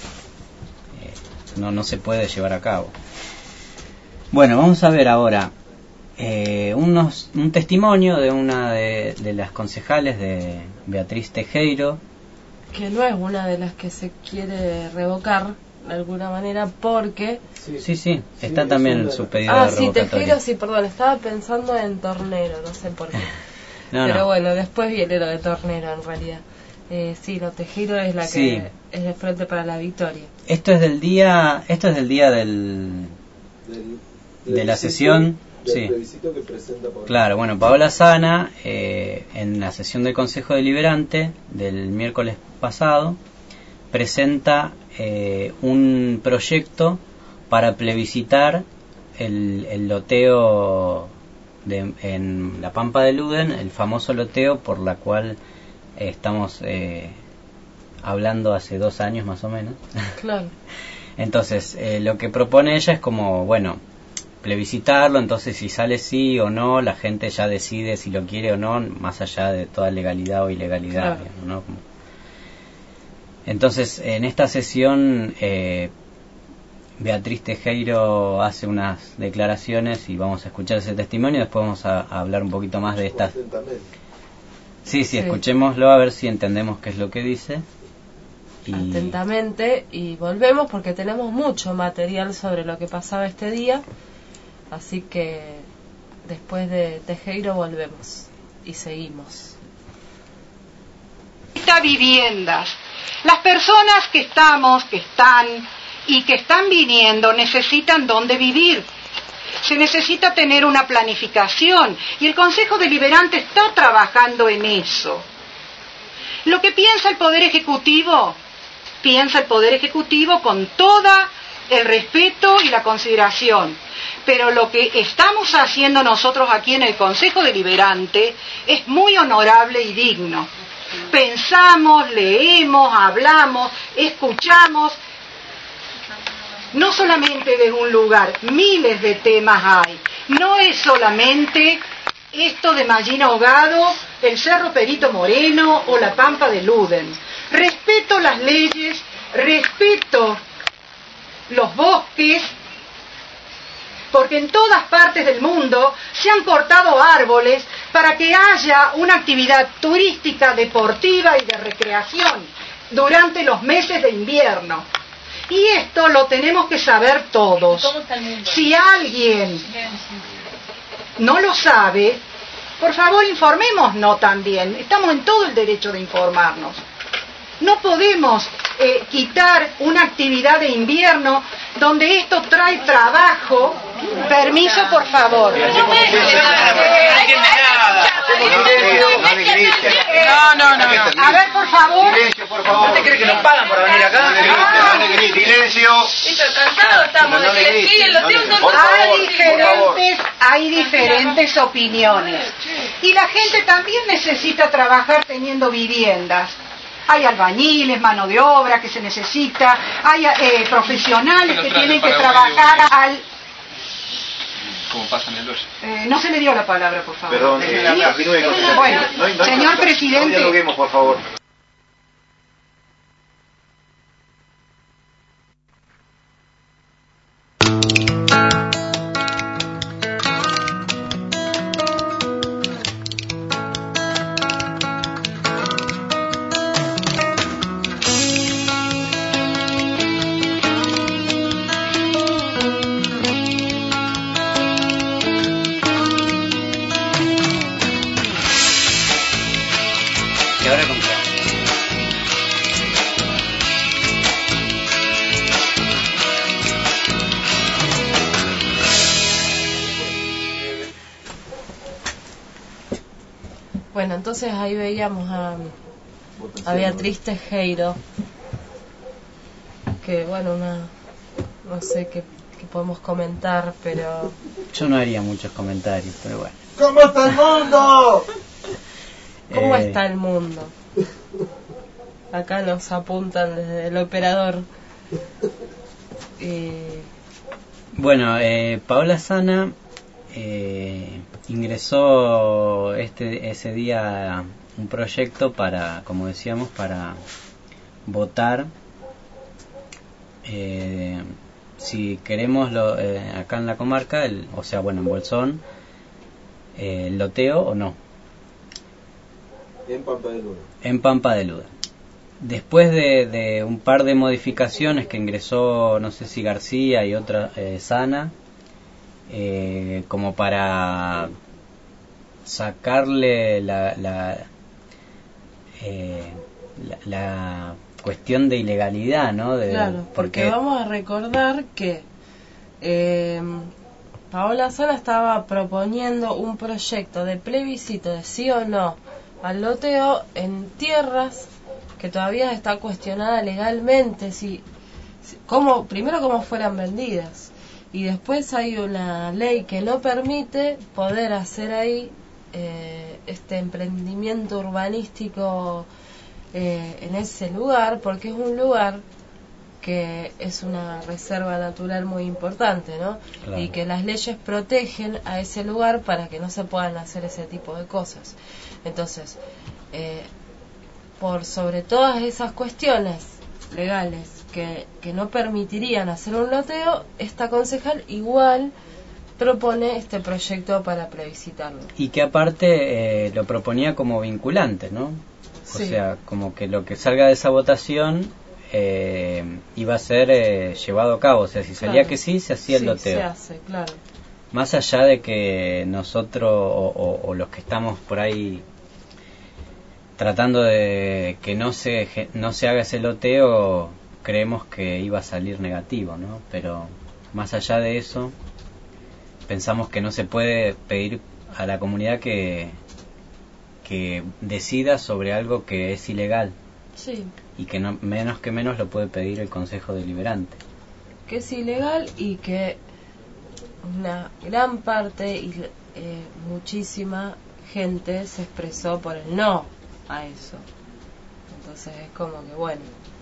no, no se puede llevar a cabo. Bueno, vamos a ver ahora eh, unos, un testimonio de una de, de las concejales, de Beatriz Tejero. Que no es una de las que se quiere revocar de alguna manera, porque Sí, sí, está también en su pedido ah de sí, revocatoria. Tejero, sí, perdón, estaba pensando en Tornero, no sé por qué. No, Pero no. bueno, después viene lo de Tornero en realidad. Eh, sí, no, Tejero es la que Sí. es de Frente para la Victoria. Esto es del día, esto es del día del de la sesión, del sí. plebiscito que presenta Paola. Claro, bueno, Paola Sana, eh, en la sesión del Consejo Deliberante del miércoles pasado, presenta eh, un proyecto para plebiscitar el, el loteo de, en la Pampa de Luden, el famoso loteo por la cual eh, estamos eh, hablando hace dos años más o menos. Claro. Entonces, eh, lo que propone ella es como, bueno, plebiscitarlo, entonces si sale sí o no, la gente ya decide si lo quiere o no, más allá de toda legalidad o ilegalidad, Claro. digamos, ¿no? Como... Entonces, en esta sesión, eh, Beatriz Tejero hace unas declaraciones y vamos a escuchar ese testimonio, después vamos a, a hablar un poquito más de estas... Sí, sí, Sí. escuchémoslo a ver si entendemos qué es lo que dice. Y... Atentamente, y volvemos porque tenemos mucho material sobre lo que pasaba este día, así que después de Tejero volvemos y seguimos. Viviendas. Las personas que estamos, que están y que están viniendo necesitan dónde vivir. Se necesita tener una planificación y el Consejo Deliberante está trabajando en eso. Lo que piensa el Poder Ejecutivo, piensa el Poder Ejecutivo con todo el respeto y la consideración. Pero lo que estamos haciendo nosotros aquí en el Consejo Deliberante es muy honorable y digno. Pensamos, leemos, hablamos, escuchamos, no solamente de un lugar, miles de temas hay. No es solamente esto de Mallín Ahogado, el Cerro Perito Moreno o la Pampa de Luden. Respeto las leyes respeto los bosques, porque en todas partes del mundo se han cortado árboles para que haya una actividad turística, deportiva y de recreación durante los meses de invierno. Y esto lo tenemos que saber todos. ¿Cómo está el mundo? Si alguien no lo sabe, por favor informémonos también. Estamos en todo el derecho de informarnos. No podemos eh, quitar una actividad de invierno donde esto trae trabajo. Permiso, por favor. No, no, no. A ver, por favor. Silencio, por favor. ¿Usted cree que nos pagan por venir acá? Silencio. Cansados estamos. No le griten, no le griten. Hay diferentes, hay diferentes opiniones. Y la gente también necesita trabajar teniendo viviendas. Hay albañiles, mano de obra que se necesita, hay eh, profesionales que tienen que trabajar al... Como pasa en el hoyo. Eh, no se le dio la palabra, por favor. Perdón, eh, continúe con el- Bueno, no hay- no hay señor cosa. presidente... No dialoguemos, por favor. ¿Y ahora con qué? Bueno, entonces ahí veíamos a, a Beatriz Tejero, que bueno, una, no sé qué, qué podemos comentar, pero... Yo no haría muchos comentarios, pero bueno. ¿Cómo está el mundo? ¿Cómo Eh, está el mundo? Acá nos apuntan desde el operador. Y Bueno, eh, Paola Sana eh, ingresó este ese día un proyecto para, como decíamos, para votar eh, si queremos lo, eh, acá en la comarca, el, o sea, bueno, en Bolsón, eh, el loteo o no, En Pampa de Luna. en Pampa de Luda. Después de, de un par de modificaciones que ingresó, no sé si García y otra eh, Sana, eh, como para sacarle la la, eh, la la cuestión de ilegalidad, ¿no? De, claro, porque vamos a recordar que eh, Paola Sana estaba proponiendo un proyecto de plebiscito de sí o no al loteo en tierras que todavía está cuestionada legalmente, si, si cómo, primero cómo fueran vendidas, y después hay una ley que no permite poder hacer ahí eh, este emprendimiento urbanístico eh, en ese lugar, porque es un lugar que es una reserva natural muy importante, ¿no? Claro. Y que las leyes protegen a ese lugar para que no se puedan hacer ese tipo de cosas. Entonces, eh, por sobre todas esas cuestiones legales que, que no permitirían hacer un loteo, esta concejal igual propone este proyecto para plebiscitarlo. Y que aparte eh, lo proponía como vinculante, ¿no? O Sí. sea, como que lo que salga de esa votación eh, iba a ser eh, llevado a cabo. O sea, si salía Claro. que sí, se hacía el Sí, loteo. se hace, claro. Más allá de que nosotros o, o- o los que estamos por ahí tratando de que no se ge- no se haga ese loteo, creemos que iba a salir negativo, ¿no? Pero más allá de eso, pensamos que no se puede pedir a la comunidad que que decida sobre algo que es ilegal Sí, y que no menos que menos lo puede pedir el Consejo Deliberante. que es ilegal y que una gran parte y eh, muchísima gente se expresó por el no a eso. Entonces es como que bueno,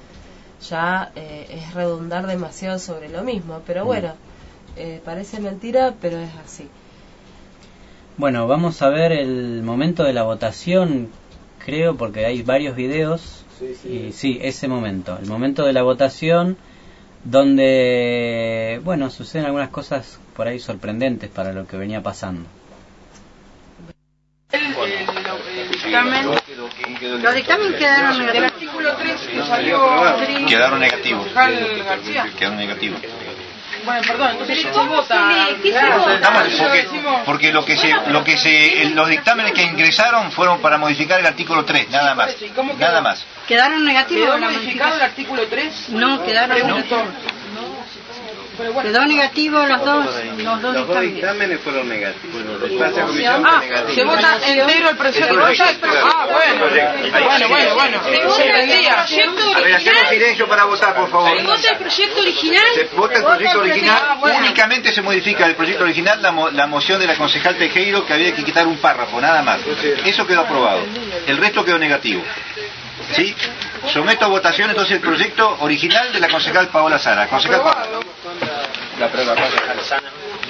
ya eh, es redundar demasiado sobre lo mismo, pero bueno, eh, parece mentira, pero es así. Bueno, vamos a ver el momento de la votación, creo, porque hay varios videos Sí, sí. Y sí, ese momento, el momento de la votación, donde, bueno, suceden algunas cosas por ahí sorprendentes para lo que venía pasando. El, el, el dictamen, los dictámenes quedaron negativos. El artículo tres salió quedaron negativos. García. Quedaron negativos. Bueno, perdón, entonces se vota. Estamos, porque, porque lo que se, lo que se, los dictámenes que ingresaron fueron para modificar el artículo tres, nada más. Nada más. ¿Quedaron negativos? ¿Quedó modificado el artículo tres? No, quedaron negativos. Bueno. Quedó negativo los dos, los dos los dos dictámenes fueron negativos. Esta comisión ah, negativa. se vota entero el proyecto. Ah, bueno, bueno, bueno, bueno. Se entendía. A ver, hacemos silencio para votar, por favor. ¿Se vota el proyecto original? Se vota el proyecto original. Ah, bueno. Únicamente se modifica el proyecto original la, mo la moción de la concejal Tejero, que había que quitar un párrafo, nada más. Eso quedó aprobado. El resto quedó negativo. ¿Sí? Someto a votación entonces el proyecto original de la concejal Paola Sara. Concejal Paola. La prueba concejal Sana.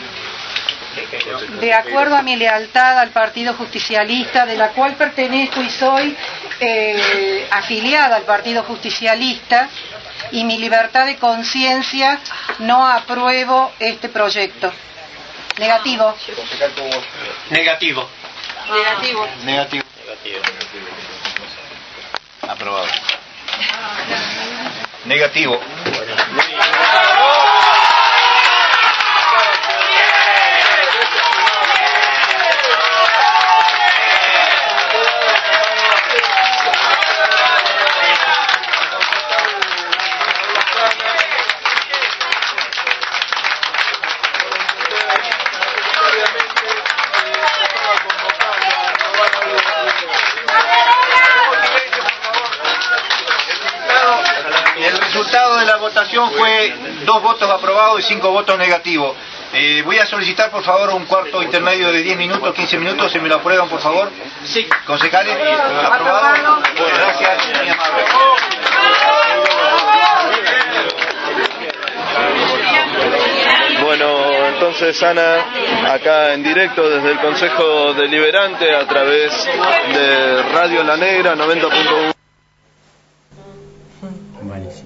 De acuerdo a mi lealtad al Partido Justicialista, de la cual pertenezco y soy eh, afiliada al Partido Justicialista, y mi libertad de conciencia, no apruebo este proyecto. Negativo. Negativo. Negativo. Negativo. Aprobado. Negativo. El resultado de la votación fue dos votos aprobados y cinco votos negativos. Eh, voy a solicitar por favor un cuarto intermedio de diez minutos, quince minutos, ¿se me lo aprueban por favor? Sí. Concejales, aprobado. Bueno, gracias, muy amable. Bueno, entonces Ana, acá en directo desde el Consejo Deliberante a través de Radio La Negra noventa punto uno. Buenísimo.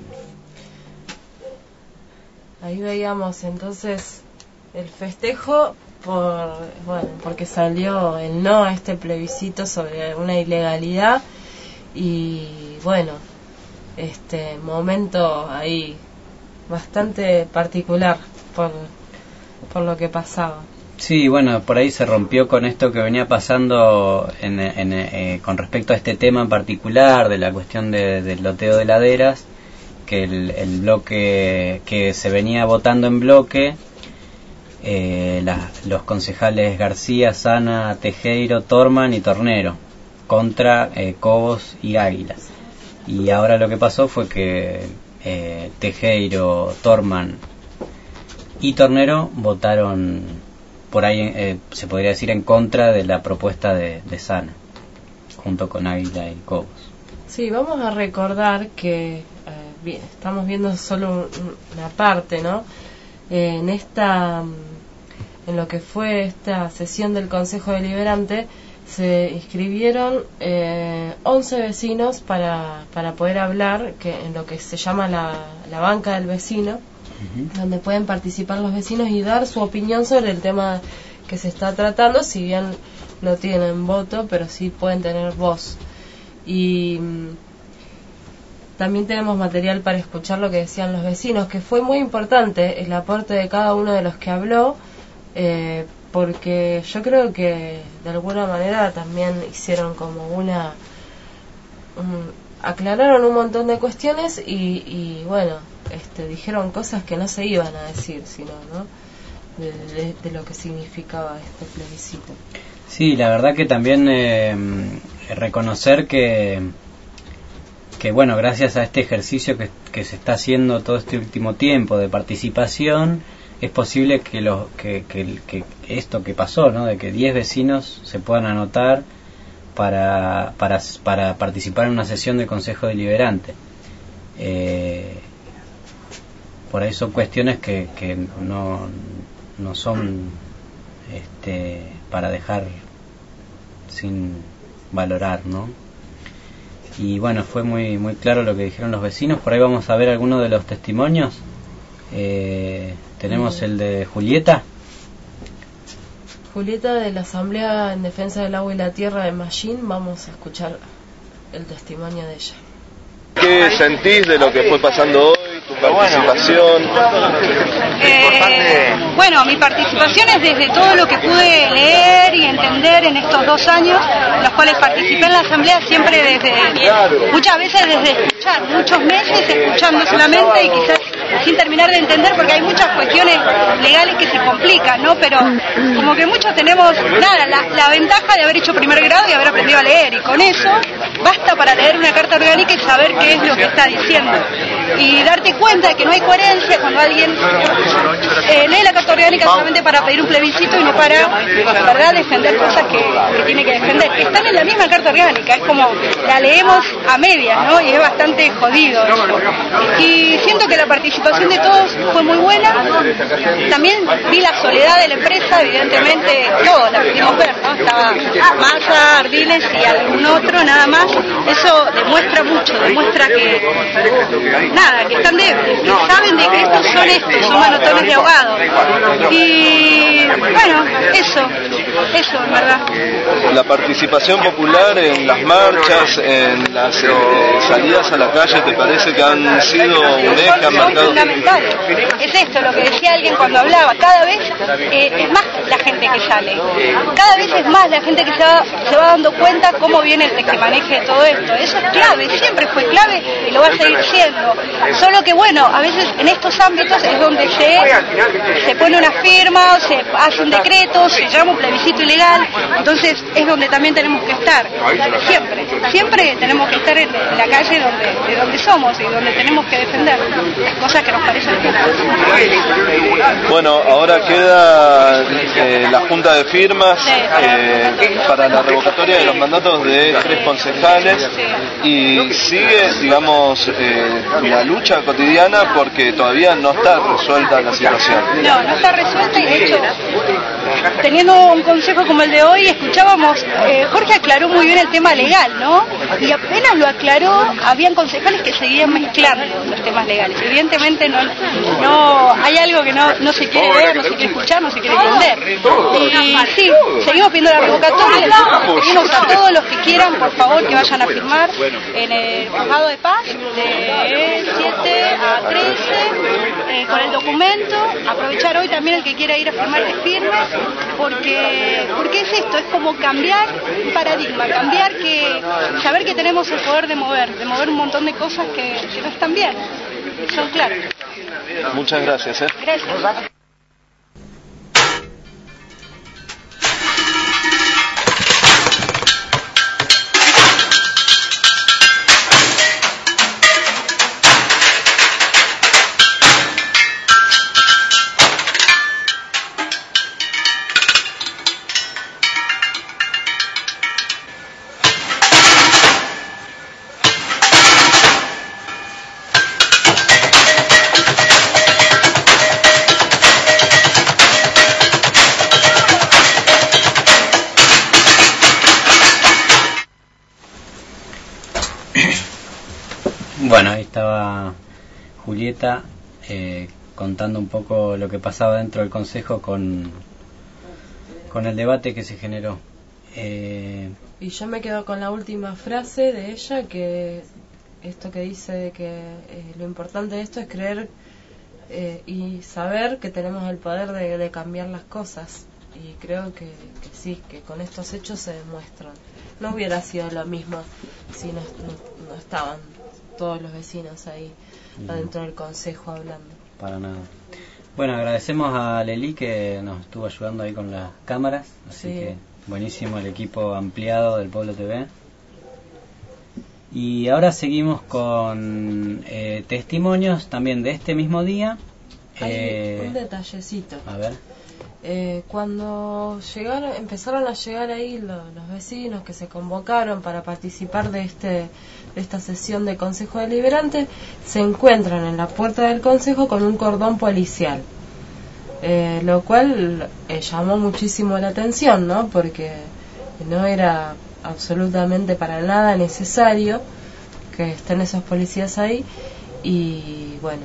Ahí veíamos entonces el festejo por, bueno, porque salió el no a este plebiscito sobre una ilegalidad y bueno, este momento ahí bastante particular por, por lo que pasaba. Sí, bueno, por ahí se rompió con esto que venía pasando en, en, eh, con respecto a este tema en particular de la cuestión de, del loteo de laderas, que el, el bloque que se venía votando en bloque, eh, la, los concejales García, Sana, Tejero, Torman y Tornero contra eh, Cobos y Águilas. Y ahora lo que pasó fue que eh, Tejero, Torman y Tornero votaron por ahí, eh, se podría decir, en contra de la propuesta de, de Sana, junto con Águila y Cobos. Sí, vamos a recordar que eh, bien, estamos viendo solo un, una parte, ¿no? Eh, en esta, en lo que fue esta sesión del Consejo Deliberante, se inscribieron eh, once vecinos para, para poder hablar, que en lo que se llama la, la banca del vecino, uh-huh. donde pueden participar los vecinos y dar su opinión sobre el tema que se está tratando, si bien no tienen voto, pero sí pueden tener voz. Y mm, también tenemos material para escuchar lo que decían los vecinos, que fue muy importante el aporte de cada uno de los que habló, eh, porque yo creo que de alguna manera también hicieron como una... Um, aclararon un montón de cuestiones y, y bueno, este, dijeron cosas que no se iban a decir, sino, ¿no? De, de, de lo que significaba este plebiscito. Sí, la verdad que también eh, reconocer que, que, bueno, gracias a este ejercicio que, que se está haciendo todo este último tiempo de participación, es posible que, lo, que, que, que esto que pasó, ¿no? De que diez vecinos se puedan anotar para, para, para participar en una sesión del Consejo Deliberante. Eh, por ahí son cuestiones que, que no, no son este, para dejar sin valorar, ¿no? y bueno, fue muy muy claro lo que dijeron los vecinos. Por ahí vamos a ver algunos de los testimonios. Eh, tenemos el de Julieta. Julieta de la Asamblea en Defensa del Agua y la Tierra de Mallín. Vamos a escuchar el testimonio de ella. ¿Qué sentís de lo que fue pasando hoy, tu participación? Eh, bueno, mi participación es desde todo lo que pude leer y entender en estos dos años, en los cuales participé en la asamblea, siempre desde, muchas veces desde escuchar, muchos meses escuchando solamente y quizás sin terminar de entender, porque hay muchas cuestiones legales que se complican, ¿no? Pero como que muchos tenemos, nada, la, la ventaja de haber hecho primer grado y haber aprendido a leer, y con eso basta para leer una carta orgánica y saber qué es lo que está diciendo. Y darte cuenta de que no hay coherencia cuando alguien eh, lee la carta orgánica solamente para pedir un plebiscito y no para, ¿verdad?, defender cosas que, que tiene que defender. Están en la misma carta orgánica, es como la leemos a medias, ¿no? Y es bastante jodido eso. Y siento que la participación de todos fue muy buena. También vi la soledad de la empresa, evidentemente todos la pudimos ver, ¿no? Estaba Massa, Ardiles y algún otro, nada más. Eso demuestra mucho, demuestra que nada, que están débiles, que saben de que estos son estos, son manotones de ahogado. Y bueno, eso, eso en verdad. La participación popular en las marchas, en las eh, salidas a la calle, ¿te parece que han sido un eje, han marcado? Fundamental. Es esto lo que decía alguien cuando hablaba, cada vez eh, es más la gente que sale, cada vez es más la gente que se va, se va dando cuenta cómo viene el tejemaneje de todo esto. Eso es clave, siempre fue clave y lo va a seguir siendo. Solo que bueno, a veces en estos ámbitos es donde se, se pone una firma, se hace un decreto, se llama un plebiscito ilegal, entonces es donde también tenemos que estar, siempre, siempre tenemos que estar en la calle donde, de donde somos y donde tenemos que defender cosas que nos parecen justas. Bueno, ahora queda eh, la junta de firmas eh, para la revocatoria de los mandatos de tres concejales y sigue, digamos, eh, la lucha cotidiana porque todavía no está resuelta la situación. No, no está resuelta y de hecho, teniendo un consejo como el de hoy, escuchábamos, eh, Jorge aclaró muy bien el tema legal, ¿no? Y apenas lo aclaró, habían concejales que seguían mezclando los temas legales. Evidentemente no, no hay algo que no, no se quiere ver, no se quiere escuchar, no se quiere entender. Y sí, seguimos pidiendo la revocatoria, pedimos a todos los que quieran, por favor, que vayan a firmar en el juzgado de paz de siete a trece eh, con el documento. Aprovechar hoy también el que quiera ir a firmar que firme, porque, porque es esto, es como cambiar un paradigma, cambiar que, saber que tenemos el poder de mover, de mover un montón de cosas que, que no están bien, son claras. Muchas gracias. ¿eh? Gracias. Bueno, ahí estaba Julieta eh, contando un poco lo que pasaba dentro del Consejo con, con el debate que se generó. Eh... Y yo me quedo con la última frase de ella, que esto que dice de que eh, lo importante de esto es creer eh, y saber que tenemos el poder de, de cambiar las cosas. Y creo que, que sí, que con estos hechos se demuestran. No hubiera sido lo mismo si no, no, no estaban todos los vecinos ahí no. adentro del consejo hablando. Para nada. Bueno, agradecemos a Leli que nos estuvo ayudando ahí con las cámaras, así sí. que buenísimo el equipo ampliado del Pueblo T V. Y ahora seguimos con eh, testimonios también de este mismo día. Hay eh, un detallecito. A ver. Eh, cuando llegaron, empezaron a llegar ahí los, los vecinos que se convocaron para participar de este de esta sesión de Consejo Deliberante, se encuentran en la puerta del Consejo con un cordón policial, eh, lo cual eh, llamó muchísimo la atención, ¿no? Porque no era absolutamente para nada necesario, que estén esos policías ahí. Y bueno,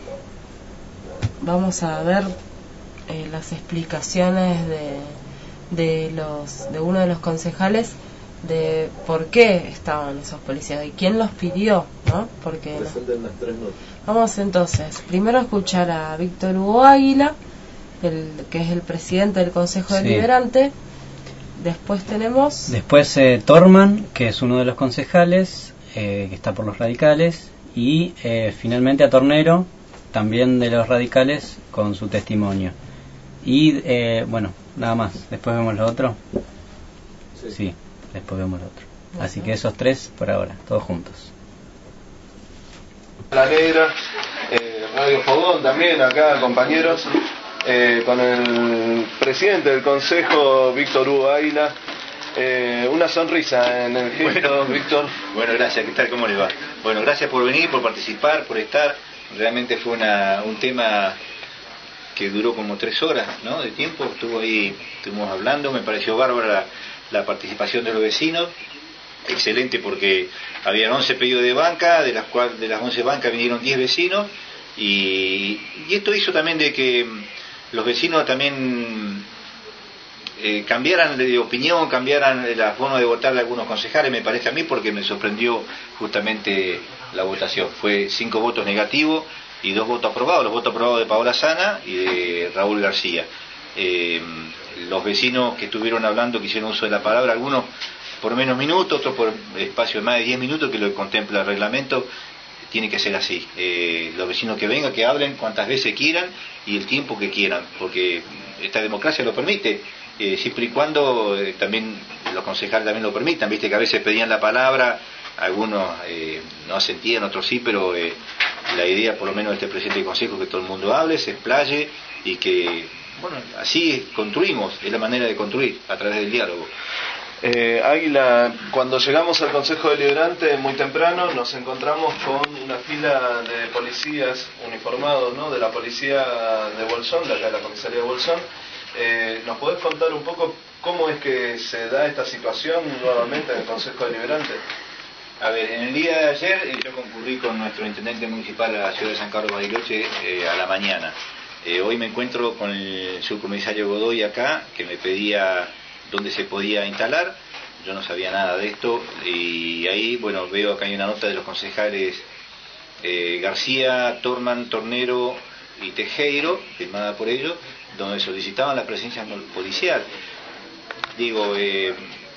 vamos a ver eh, las explicaciones de, de los de uno de los concejales de por qué estaban esos policías y quién los pidió, ¿no? Porque no. Vamos entonces primero a escuchar a Víctor Hugo Águila, el, que es el presidente del Consejo Sí. Deliberante. Después tenemos Después eh, Torman, que es uno de los concejales, eh, que está por los radicales, y eh, finalmente a Tornero, también de los radicales, con su testimonio. Y eh, bueno, nada más. Después vemos lo otro. Sí, sí después vemos lo otro. Uh-huh. Así que esos tres por ahora, todos juntos. La Negra, eh, Radio Fogón también, acá compañeros, eh, con el presidente del Consejo, Víctor Hugo Águila. Eh, una sonrisa en el gesto, bueno, Víctor. Bueno, gracias, ¿qué tal? ¿Cómo le va? Bueno, gracias por venir, por participar, por estar. Realmente fue una, un tema que duró como tres horas, ¿no? De tiempo, estuvo ahí, estuvimos hablando, me pareció bárbara la, la participación de los vecinos. Excelente, porque había once pedidos de banca, de las cuales de las once bancas vinieron diez vecinos, y, y esto hizo también de que los vecinos también eh, cambiaran de opinión, cambiaran la forma de votar de algunos concejales, me parece a mí, porque me sorprendió justamente la votación. Fue cinco votos negativos y dos votos aprobados, los votos aprobados de Paola Sana y de Raúl García. Eh, los vecinos que estuvieron hablando, que hicieron uso de la palabra, algunos por menos minutos, otros por espacio de más de diez minutos, que lo contempla el reglamento, tiene que ser así. Eh, los vecinos que vengan, que hablen cuantas veces quieran y el tiempo que quieran, porque esta democracia lo permite, eh, siempre y cuando eh, también los concejales también lo permitan. Viste que a veces pedían la palabra, algunos eh, no asentían, otros sí, pero eh, la idea, por lo menos de este presidente del consejo, que todo el mundo hable, se explaye y que, bueno, así construimos, es la manera de construir, a través del diálogo. Eh, Águila, cuando llegamos al Consejo Deliberante muy temprano nos encontramos con una fila de policías uniformados, ¿no? De la policía de Bolsón, de acá de la comisaría de Bolsón. Eh, ¿Nos podés contar un poco cómo es que se da esta situación nuevamente en el Consejo Deliberante? A ver, en el día de ayer eh, yo concurrí con nuestro intendente municipal a la ciudad de San Carlos Bariloche eh, a la mañana. Eh, hoy me encuentro con el subcomisario Godoy acá, que me pedía dónde se podía instalar. Yo no sabía nada de esto, y ahí, bueno, veo acá hay una nota de los concejales eh, García, Torman, Tornero y Tejero, firmada por ellos, donde solicitaban la presencia policial. Digo, eh,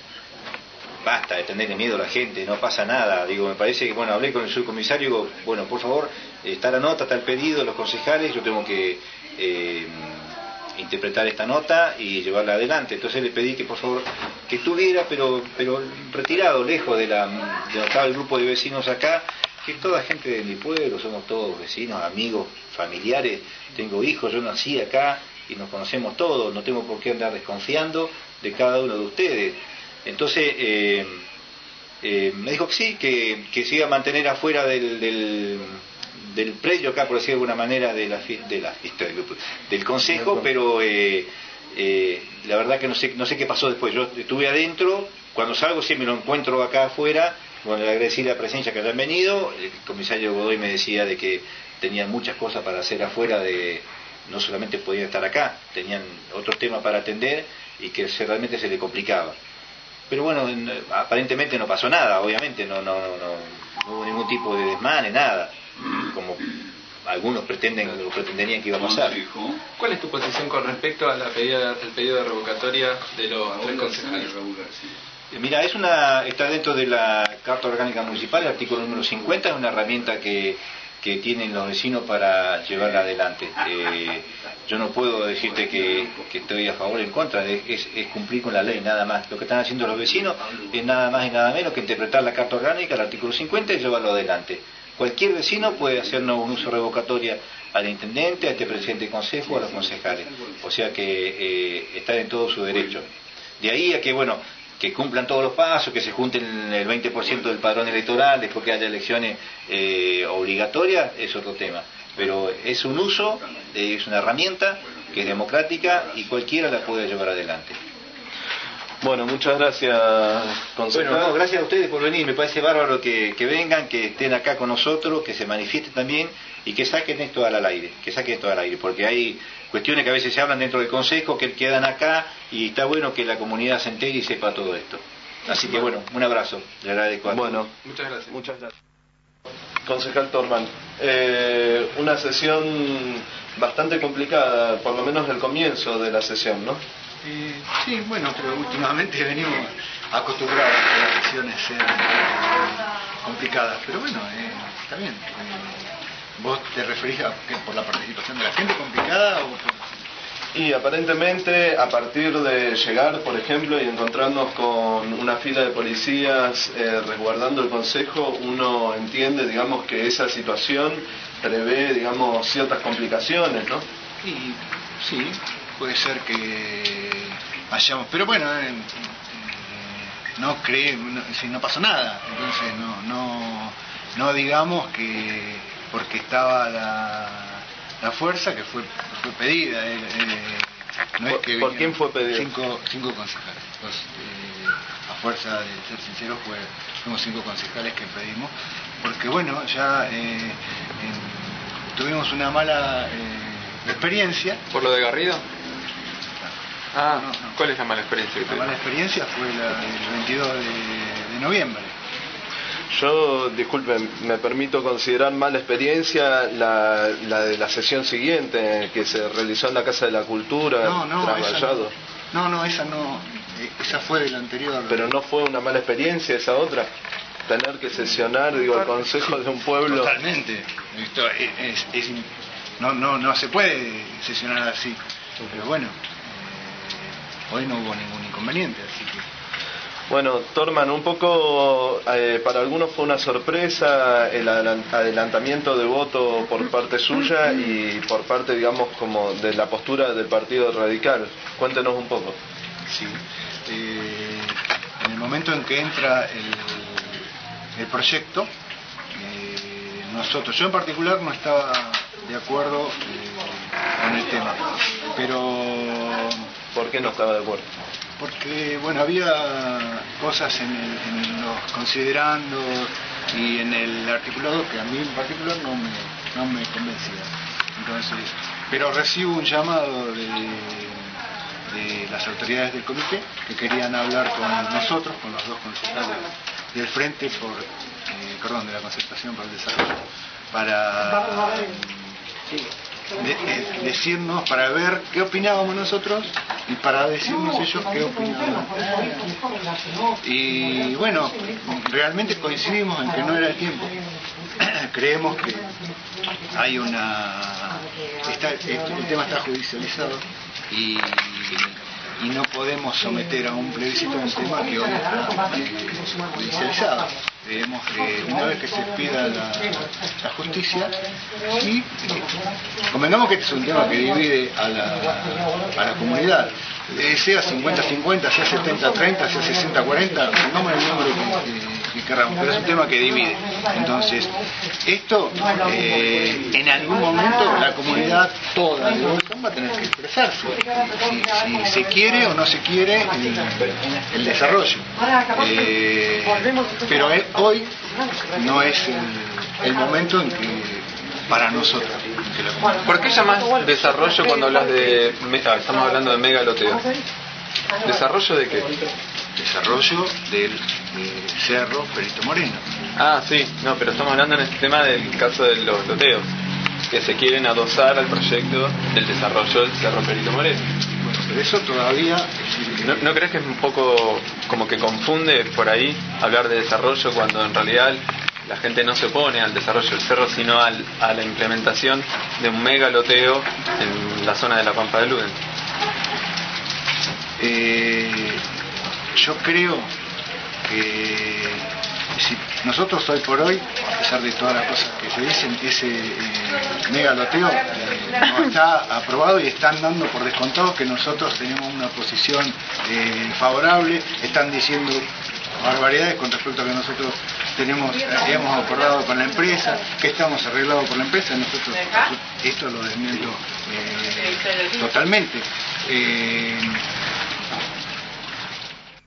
basta de tenerle miedo a la gente, no pasa nada. Digo, me parece que, bueno, hablé con el subcomisario, digo, bueno, por favor, está la nota, está el pedido de los concejales, yo tengo que eh, interpretar esta nota y llevarla adelante. Entonces le pedí que por favor que estuviera, pero pero retirado, lejos de la de donde estaba el grupo de vecinos acá, que es toda gente de mi pueblo, somos todos vecinos, amigos, familiares, tengo hijos, yo nací acá y nos conocemos todos, no tengo por qué andar desconfiando de cada uno de ustedes. Entonces eh, eh, me dijo que sí, que, que se iba a mantener afuera del, del del predio acá, por decir de alguna manera, de la, de la fiesta del, del consejo, pero eh, eh, la verdad que no sé no sé qué pasó después. Yo estuve adentro, cuando salgo siempre lo encuentro acá afuera. Bueno, le agradecí la presencia que hayan venido. El comisario Godoy me decía de que tenían muchas cosas para hacer afuera, de no solamente podían estar acá, tenían otros temas para atender y que se, realmente se le complicaba. Pero bueno, aparentemente no pasó nada, obviamente, no, no, no, no, no hubo ningún tipo de desmane, nada, como algunos pretenden o pretenderían que iba a pasar. ¿Cuál es tu posición con respecto a la pedida, al pedido de revocatoria de los tres concejales? Mira, es una, está dentro de la Carta Orgánica Municipal, el artículo número cincuenta, es una herramienta que, que tienen los vecinos para llevarla adelante. Eh, yo no puedo decirte que, que estoy a favor o en contra, es, es cumplir con la ley, nada más. Lo que están haciendo los vecinos es nada más y nada menos que interpretar la Carta Orgánica, el artículo cincuenta, y llevarlo adelante. Cualquier vecino puede hacernos un uso revocatoria al intendente, a este presidente de consejo, a los concejales. O sea que eh, está en todo su derecho. De ahí a que, bueno, que cumplan todos los pasos, que se junten el veinte por ciento del padrón electoral después que haya elecciones eh, obligatorias, es otro tema. Pero es un uso, es una herramienta que es democrática y cualquiera la puede llevar adelante. Bueno, muchas gracias, concejal. Bueno, no, gracias a ustedes por venir. Me parece bárbaro que, que vengan, que estén acá con nosotros, que se manifiesten también y que saquen esto al aire, que saquen esto al aire, porque hay cuestiones que a veces se hablan dentro del Consejo que quedan acá y está bueno que la comunidad se entere y sepa todo esto. Así que bueno, un abrazo. Le agradezco a todos. Bueno, muchas gracias. Muchas gracias. Concejal Torman, eh, una sesión bastante complicada, por lo menos el comienzo de la sesión, ¿no? Eh, sí, bueno, pero últimamente venimos acostumbrados a que las sesiones sean eh, complicadas, pero bueno, eh, está bien. Eh, ¿Vos te referís a que por la participación de la gente complicada o por... Y aparentemente a partir de llegar, por ejemplo, y encontrarnos con una fila de policías eh, resguardando el Consejo, uno entiende, digamos, que esa situación prevé, digamos, ciertas complicaciones, ¿no? Y sí, puede ser que vayamos, pero bueno, eh, eh, no cree, no, si no pasó nada, entonces no, no, no digamos que porque estaba la, la fuerza que fue, fue pedida, eh, eh, no es que ¿Por quién fue pedida? Cinco, cinco concejales, pues, eh, a fuerza de ser sinceros, fue, fuimos cinco concejales que pedimos, porque bueno, ya eh, eh, tuvimos una mala eh, experiencia. ¿Por lo de Garrido? Ah, no, no. ¿Cuál es la mala experiencia? La mala experiencia fue la del veintidós de, de noviembre. Yo, disculpen, me permito considerar mala experiencia la, la de la sesión siguiente que se realizó en la Casa de la Cultura, no, no, tras Vallado. No, no, esa no, esa fue de la anterior. Pero no fue una mala experiencia esa otra, tener que sesionar, digo, el consejo de un pueblo. Totalmente. Esto es, es, es, no, no, no se puede sesionar así. Pero bueno, eh, hoy no hubo ningún inconveniente, así que. Bueno, Torman, un poco eh, para algunos fue una sorpresa el adelantamiento de voto por parte suya y por parte, digamos, como de la postura del Partido Radical. Cuéntenos un poco. Sí. Eh, en el momento en que entra el, el proyecto, eh, nosotros, yo en particular no estaba de acuerdo eh, con el tema, pero... ¿Por qué no estaba de acuerdo? Porque, bueno, había cosas en, el, en los considerando y en el articulado que a mí en particular no me, no me convencía. Entonces, pero recibo un llamado de, de las autoridades del comité que querían hablar con nosotros, con los dos concejales del Frente por, eh, perdón, de la Concertación para el Desarrollo, para eh, de, de, decirnos, para ver qué opinábamos nosotros y para decirnos ellos qué opinaban. Y bueno, realmente coincidimos en que no era el tiempo. Creemos que hay una... Está, el tema está judicializado y, y no podemos someter a un plebiscito un tema que hoy está eh, judicializado. Creemos que una vez que se pida la, la justicia, y eh, convengamos que este es un tema que divide a la, a la comunidad, eh, sea cincuenta cincuenta, sea setenta treinta, sea sesenta cuarenta, pongamos el número que, que, que queramos, pero es un tema que divide. Entonces, esto, eh, en algún momento la comunidad toda de Bolsón va a tener que expresarse, si, si se quiere o no se quiere el, el desarrollo. Eh, pero es, hoy no es el, el momento en que para nosotros. ¿Por qué llamas desarrollo cuando hablas de... Ah, estamos hablando de megaloteo? ¿Desarrollo de qué? Desarrollo del eh, Cerro Perito Moreno. Ah, sí, no, pero estamos hablando en este tema del caso de los loteos, que se quieren adosar al proyecto del desarrollo del Cerro Perito Moreno. Bueno, pero eso todavía... ¿No, ¿No crees que es un poco como que confunde por ahí hablar de desarrollo cuando en realidad la gente no se opone al desarrollo del cerro, sino al, a la implementación de un megaloteo en la zona de la Pampa de Luden? Eh, yo creo que si nosotros hoy por hoy, a pesar de todas las cosas que se dicen, ese eh, megaloteo eh, no está aprobado y están dando por descontado que nosotros tenemos una posición eh, favorable, están diciendo barbaridades con respecto a que nosotros tenemos, hemos acordado con la empresa, que estamos arreglados por la empresa. Nosotros esto lo desmiento eh, totalmente. Eh,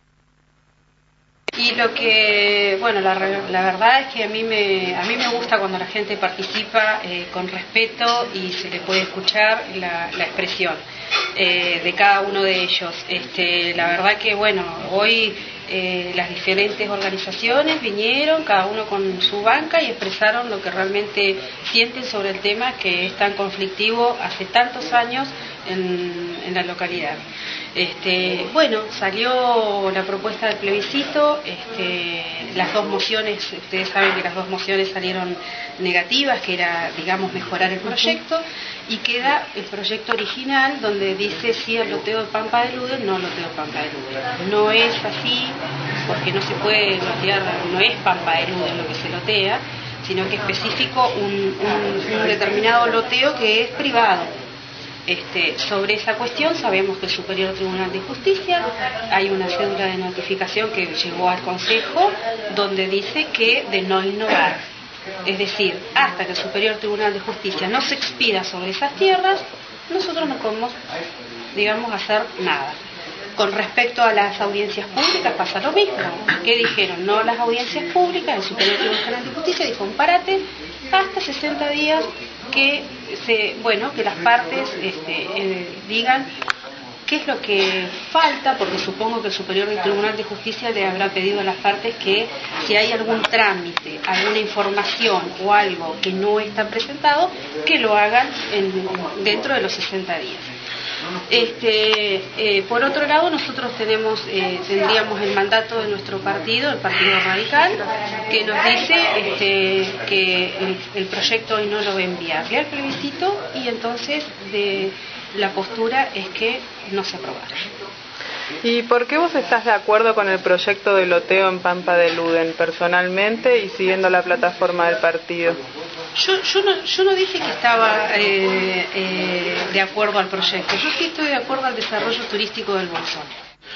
Y lo que, bueno, la, la verdad es que a mí me, a mí me gusta cuando la gente participa eh, con respeto y se le puede escuchar la, la expresión eh, de cada uno de ellos. Este, la verdad que, bueno, hoy eh, las diferentes organizaciones vinieron, cada uno con su banca, y expresaron lo que realmente sienten sobre el tema, que es tan conflictivo hace tantos años en, en la localidad. Este, bueno, salió la propuesta del plebiscito, este, las dos mociones, ustedes saben que las dos mociones salieron negativas, que era, digamos, mejorar el proyecto, y queda el proyecto original donde dice sí al loteo de Pampa de Ludden, no loteo de Pampa de Ludden. No es así, porque no se puede lotear, no es Pampa de Ludden lo que se lotea, sino que especifico un, un, un determinado loteo que es privado. Este, sobre esa cuestión sabemos que el Superior Tribunal de Justicia, hay una cédula de notificación que llegó al Consejo donde dice que de no innovar, es decir, hasta que el Superior Tribunal de Justicia no se expida sobre esas tierras, nosotros no podemos, digamos, hacer nada. Con respecto a las audiencias públicas pasa lo mismo. ¿Qué dijeron? No a las audiencias públicas. El Superior Tribunal de Justicia dijo un parate hasta sesenta días que se, bueno, que las partes este, eh, digan qué es lo que falta, porque supongo que el Superior del Tribunal de Justicia le habrá pedido a las partes que si hay algún trámite, alguna información o algo que no está presentado, que lo hagan en, dentro de los sesenta días. Este, eh, por otro lado, nosotros tenemos, eh, tendríamos el mandato de nuestro partido, el Partido Radical, que nos dice este, que el, el proyecto hoy no lo va a enviar al plebiscito, y entonces de, la postura es que no se aprobará. ¿Y por qué vos estás de acuerdo con el proyecto de loteo en Pampa de Ludden, personalmente y siguiendo la plataforma del partido? Yo, yo, no, yo no dije que estaba eh, eh, de acuerdo al proyecto, yo sí estoy de acuerdo al desarrollo turístico del Bolsón.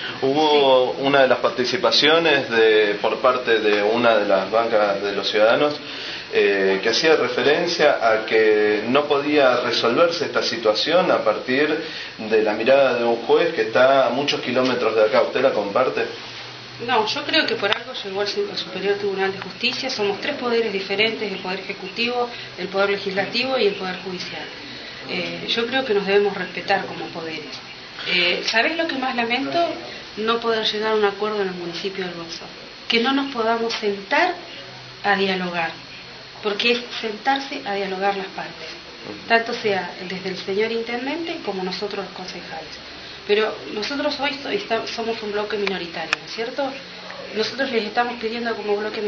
Hubo sí. una de las participaciones de, por parte de una de las bancas de los ciudadanos eh, que hacía referencia a que no podía resolverse esta situación a partir de la mirada de un juez que está a muchos kilómetros de acá. ¿Usted la comparte? No, yo creo que por algo llegó el Superior Tribunal de Justicia. Somos tres poderes diferentes, el Poder Ejecutivo, el Poder Legislativo y el Poder Judicial. Eh, yo creo que nos debemos respetar como poderes. Eh, ¿Sabés lo que más lamento? No poder llegar a un acuerdo en el municipio del Bolsón. Que no nos podamos sentar a dialogar, porque es sentarse a dialogar las partes, tanto sea desde el señor Intendente como nosotros los concejales. Pero nosotros hoy somos un bloque minoritario, ¿no es cierto? Nosotros les estamos pidiendo como bloque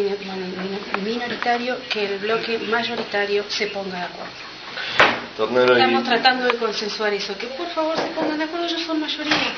minoritario que el bloque mayoritario se ponga de acuerdo. Tornero, estamos y... tratando de consensuar eso, que por favor se pongan de acuerdo, ellos son mayoría.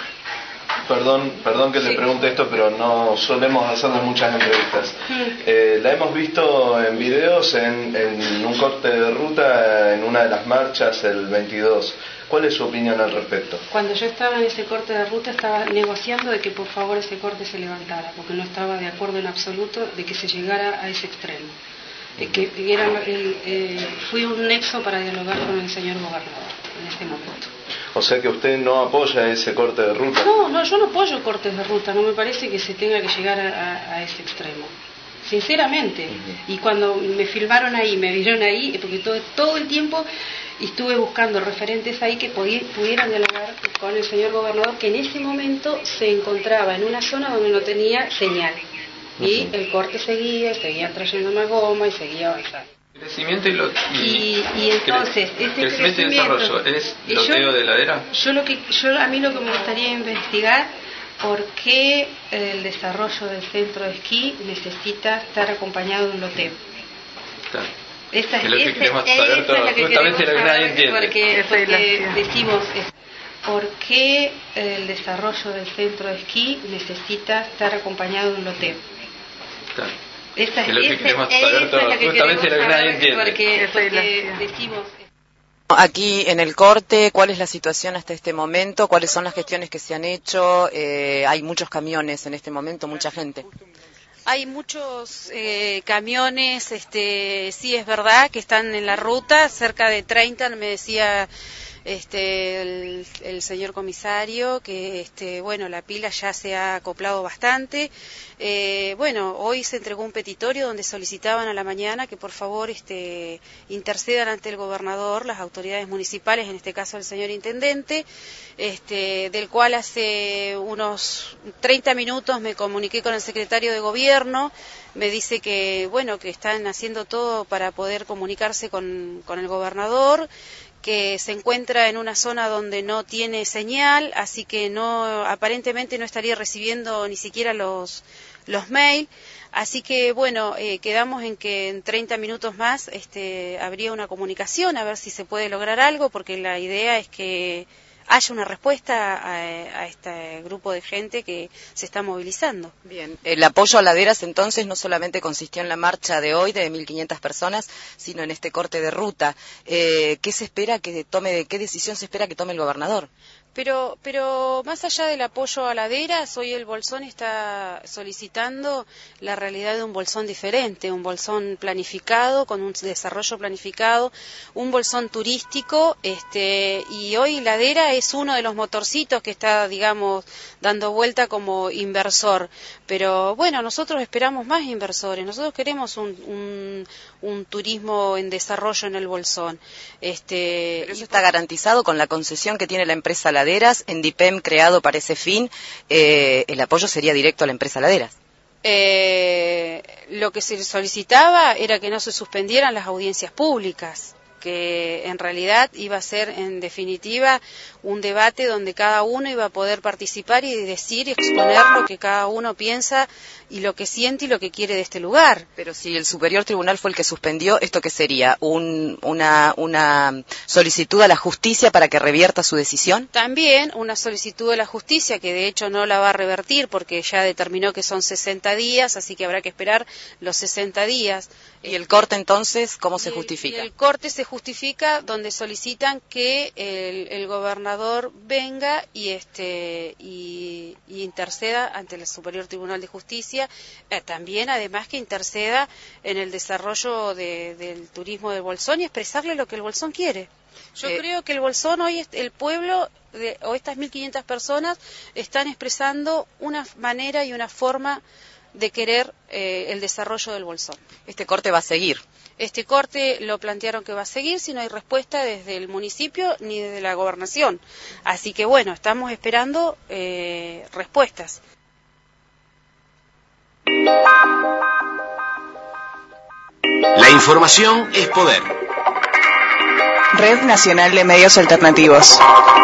Perdón, perdón que sí. le pregunte esto, pero no solemos hacerle muchas entrevistas. Mm. Eh, la hemos visto en videos, en, en un corte de ruta, en una de las marchas el veintidós. ¿Cuál es su opinión al respecto? Cuando yo estaba en ese corte de ruta estaba negociando de que por favor ese corte se levantara, porque no estaba de acuerdo en absoluto de que se llegara a ese extremo. Eh, que era, el, eh, fui un nexo para dialogar con el señor gobernador en este momento. O sea que usted no apoya ese corte de ruta. No, no, yo no apoyo cortes de ruta, no me parece que se tenga que llegar a, a, a ese extremo. Sinceramente. Uh-huh. Y cuando me filmaron ahí, me vieron ahí, porque todo, todo el tiempo estuve buscando referentes ahí que pudieran dialogar con el señor gobernador, que en ese momento se encontraba en una zona donde no tenía señal. Y uh-huh. el corte seguía, seguían trayendo más goma y seguía avanzando. Crecimiento y, lo, y, y, y entonces cre este crecimiento, crecimiento y desarrollo es loteo yo, de ladera. Yo lo que yo a mí lo que me gustaría investigar, por qué el desarrollo del centro de esquí necesita estar acompañado de un loteo. Claro. Esa es, es lo que esa, queremos saber todo, es justamente lo que nadie entiende. Porque, porque decimos por qué el desarrollo del centro de esquí necesita estar acompañado de un loteo. Claro. Esa, es lo que esa, queremos saber todo, es justamente lo que nadie entiende. Porque, porque decimos... Aquí en el corte, ¿cuál es la situación hasta este momento? ¿Cuáles son las gestiones que se han hecho? Eh, hay muchos camiones en este momento, mucha gente. Hay muchos eh, camiones, este, sí es verdad, que están en la ruta, cerca de treinta, me decía este, el, el señor comisario, que este, bueno, la pila ya se ha acoplado bastante. Eh, bueno, hoy se entregó un petitorio donde solicitaban a la mañana que por favor este, intercedan ante el gobernador, las autoridades municipales, en este caso el señor intendente, este, del cual hace unos treinta minutos me comuniqué con el secretario de gobierno. Me dice que, bueno, que están haciendo todo para poder comunicarse con, con el gobernador, que se encuentra en una zona donde no tiene señal, así que no, aparentemente no estaría recibiendo ni siquiera los, los mails. Así que, bueno, eh, quedamos en que en treinta minutos más este, habría una comunicación, a ver si se puede lograr algo, porque la idea es que haya una respuesta a, a este grupo de gente que se está movilizando. Bien, el apoyo a Laderas entonces no solamente consistió en la marcha de hoy de mil quinientas personas, sino en este corte de ruta. Eh, ¿Qué se espera que tome, qué decisión se espera que tome el gobernador? Pero, pero más allá del apoyo a Laderas, hoy el Bolsón está solicitando la realidad de un Bolsón diferente, un Bolsón planificado, con un desarrollo planificado, un Bolsón turístico, este, y hoy Ladera es uno de los motorcitos que está, digamos, dando vuelta como inversor. Pero bueno, nosotros esperamos más inversores, nosotros queremos un, un, un turismo en desarrollo en el Bolsón. Este, Pero eso está garantizado con la concesión que tiene la empresa Laderas, en DIPEM creado para ese fin, eh, el apoyo sería directo a la empresa Laderas. Eh, lo que se solicitaba era que no se suspendieran las audiencias públicas, que en realidad iba a ser en definitiva un debate donde cada uno iba a poder participar y decir y exponer lo que cada uno piensa y lo que siente y lo que quiere de este lugar. Pero si el Superior Tribunal fue el que suspendió, ¿esto qué sería? ¿Un, una, una solicitud a la justicia para que revierta su decisión? También una solicitud a la justicia, que de hecho no la va a revertir porque ya determinó que son sesenta días, así que habrá que esperar los sesenta días. ¿Y el corte entonces cómo se y, justifica? Y el corte se justifica donde solicitan que el, el gobernador venga y este y, y interceda ante el Superior Tribunal de Justicia, eh, también además que interceda en el desarrollo de, del turismo del Bolsón y expresarle lo que el Bolsón quiere. Yo eh, creo que el Bolsón hoy, el pueblo de, o estas mil quinientas personas están expresando una manera y una forma de querer eh, el desarrollo del Bolsón. ¿Este corte va a seguir? Este corte lo plantearon que va a seguir si no hay respuesta desde el municipio ni desde la gobernación. Así que bueno, estamos esperando eh, respuestas. La información es poder. Red Nacional de Medios Alternativos.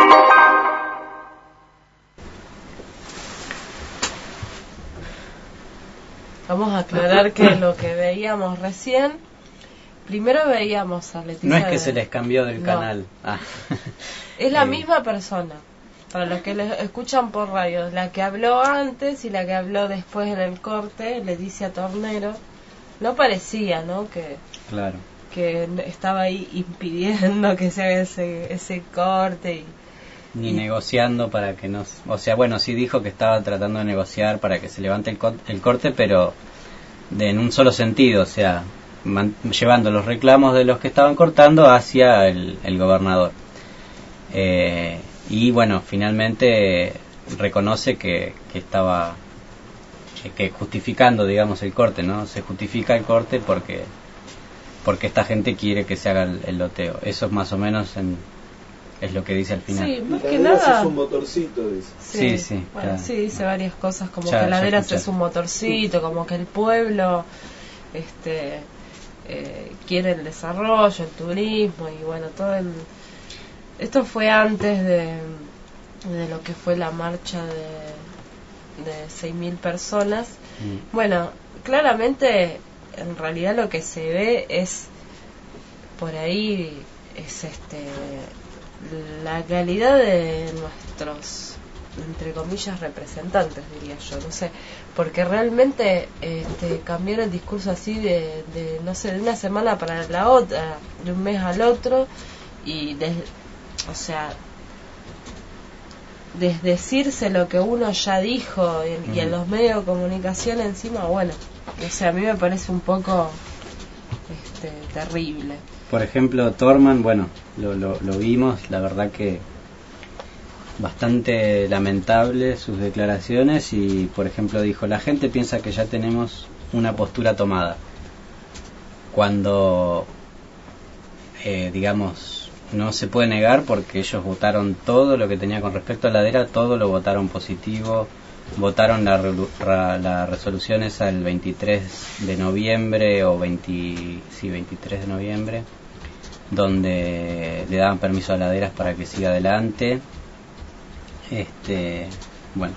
Vamos a aclarar que lo que veíamos recién, primero veíamos a Leticia. No es que de... se les cambió del no. canal. Ah. Es la eh. misma persona. Para los que les escuchan por radio, la que habló antes y la que habló después en el corte, Leticia Tornero, no parecía, ¿no? Que, claro. que estaba ahí impidiendo que se haga ese, ese corte y ni y... negociando para que no, o sea, bueno, sí dijo que estaba tratando de negociar para que se levante el, co el corte, pero de, en un solo sentido, o sea, man, llevando los reclamos de los que estaban cortando hacia el, el gobernador. Eh, y bueno, finalmente reconoce que, que estaba que, que justificando, digamos, el corte, ¿no? Se justifica el corte porque porque esta gente quiere que se haga el, el loteo. Eso es más o menos en es lo que dice al final. Sí, más que nada. Es un motorcito, dice. Sí, sí. sí bueno, claro. sí, dice varias cosas, como ya, que Laderas ya es un motorcito, como que el pueblo este eh, quiere el desarrollo, el turismo y bueno, todo el... Esto fue antes de, de lo que fue la marcha de, de seis mil personas. Mm. Bueno, claramente, en realidad lo que se ve es, por ahí, es este la calidad de nuestros, entre comillas, representantes, diría yo, no sé, porque realmente este, cambiar el discurso así de, de, no sé, de una semana para la otra, de un mes al otro, y de, o sea, desdecirse lo que uno ya dijo y, y en los medios de comunicación encima, bueno, o sea, a mí me parece un poco este, terrible. por ejemplo, Thorman, bueno, lo, lo, lo vimos, la verdad que bastante lamentable sus declaraciones y, por ejemplo, dijo, la gente piensa que ya tenemos una postura tomada. Cuando, eh, digamos, no se puede negar porque ellos votaron todo lo que tenía con respecto a la ladera, todo lo votaron positivo, votaron la, la, la resolución esa el veintitrés de noviembre o veinte, sí, veintitrés de noviembre, donde le daban permiso a laderas para que siga adelante. Este, bueno,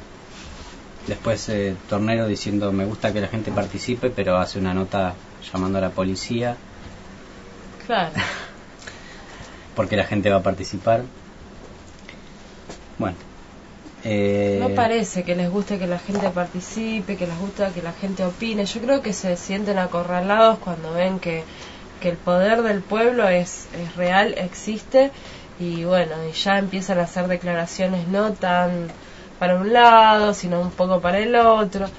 después eh, Tornero diciendo me gusta que la gente participe, pero hace una nota llamando a la policía. Claro. Porque la gente va a participar. Bueno. Eh, no parece que les guste que la gente participe, que les gusta que la gente opine. Yo creo que se sienten acorralados cuando ven que, que el poder del pueblo es, es real, existe. Y bueno, y ya empiezan a hacer declaraciones no tan para un lado, sino un poco para el otro.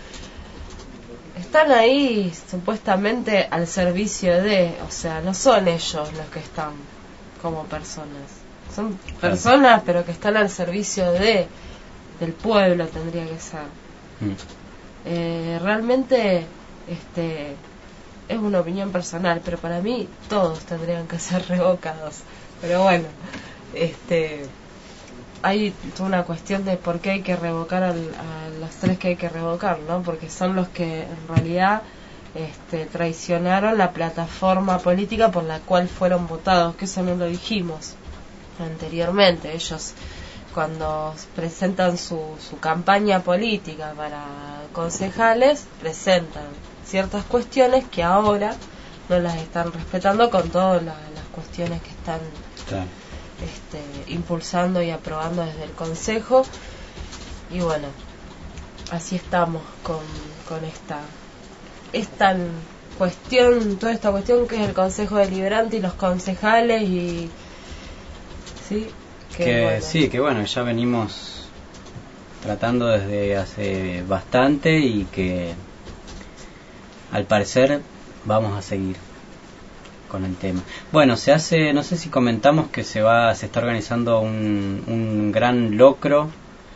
Están ahí supuestamente al servicio de, o sea, no son ellos los que están como personas. Son personas, pero que están al servicio de del pueblo, tendría que ser. Mm. Eh, realmente, este, es una opinión personal, pero para mí todos tendrían que ser revocados. Pero bueno, este, hay una cuestión de por qué hay que revocar al, a los tres que hay que revocar, ¿no? Porque son los que en realidad este, traicionaron la plataforma política por la cual fueron votados, que eso no lo dijimos anteriormente. Ellos cuando presentan su, su campaña política para concejales, presentan ciertas cuestiones que ahora no las están respetando con todas la, las cuestiones que están claro. este, impulsando y aprobando desde el Consejo. Y bueno, así estamos con, con esta esta cuestión, toda esta cuestión que es el Consejo Deliberante y los concejales y sí que, que bueno. sí, que bueno, ya venimos tratando desde hace bastante y que al parecer vamos a seguir con el tema. Bueno, se hace, no sé si comentamos que se va, se está organizando un, un gran locro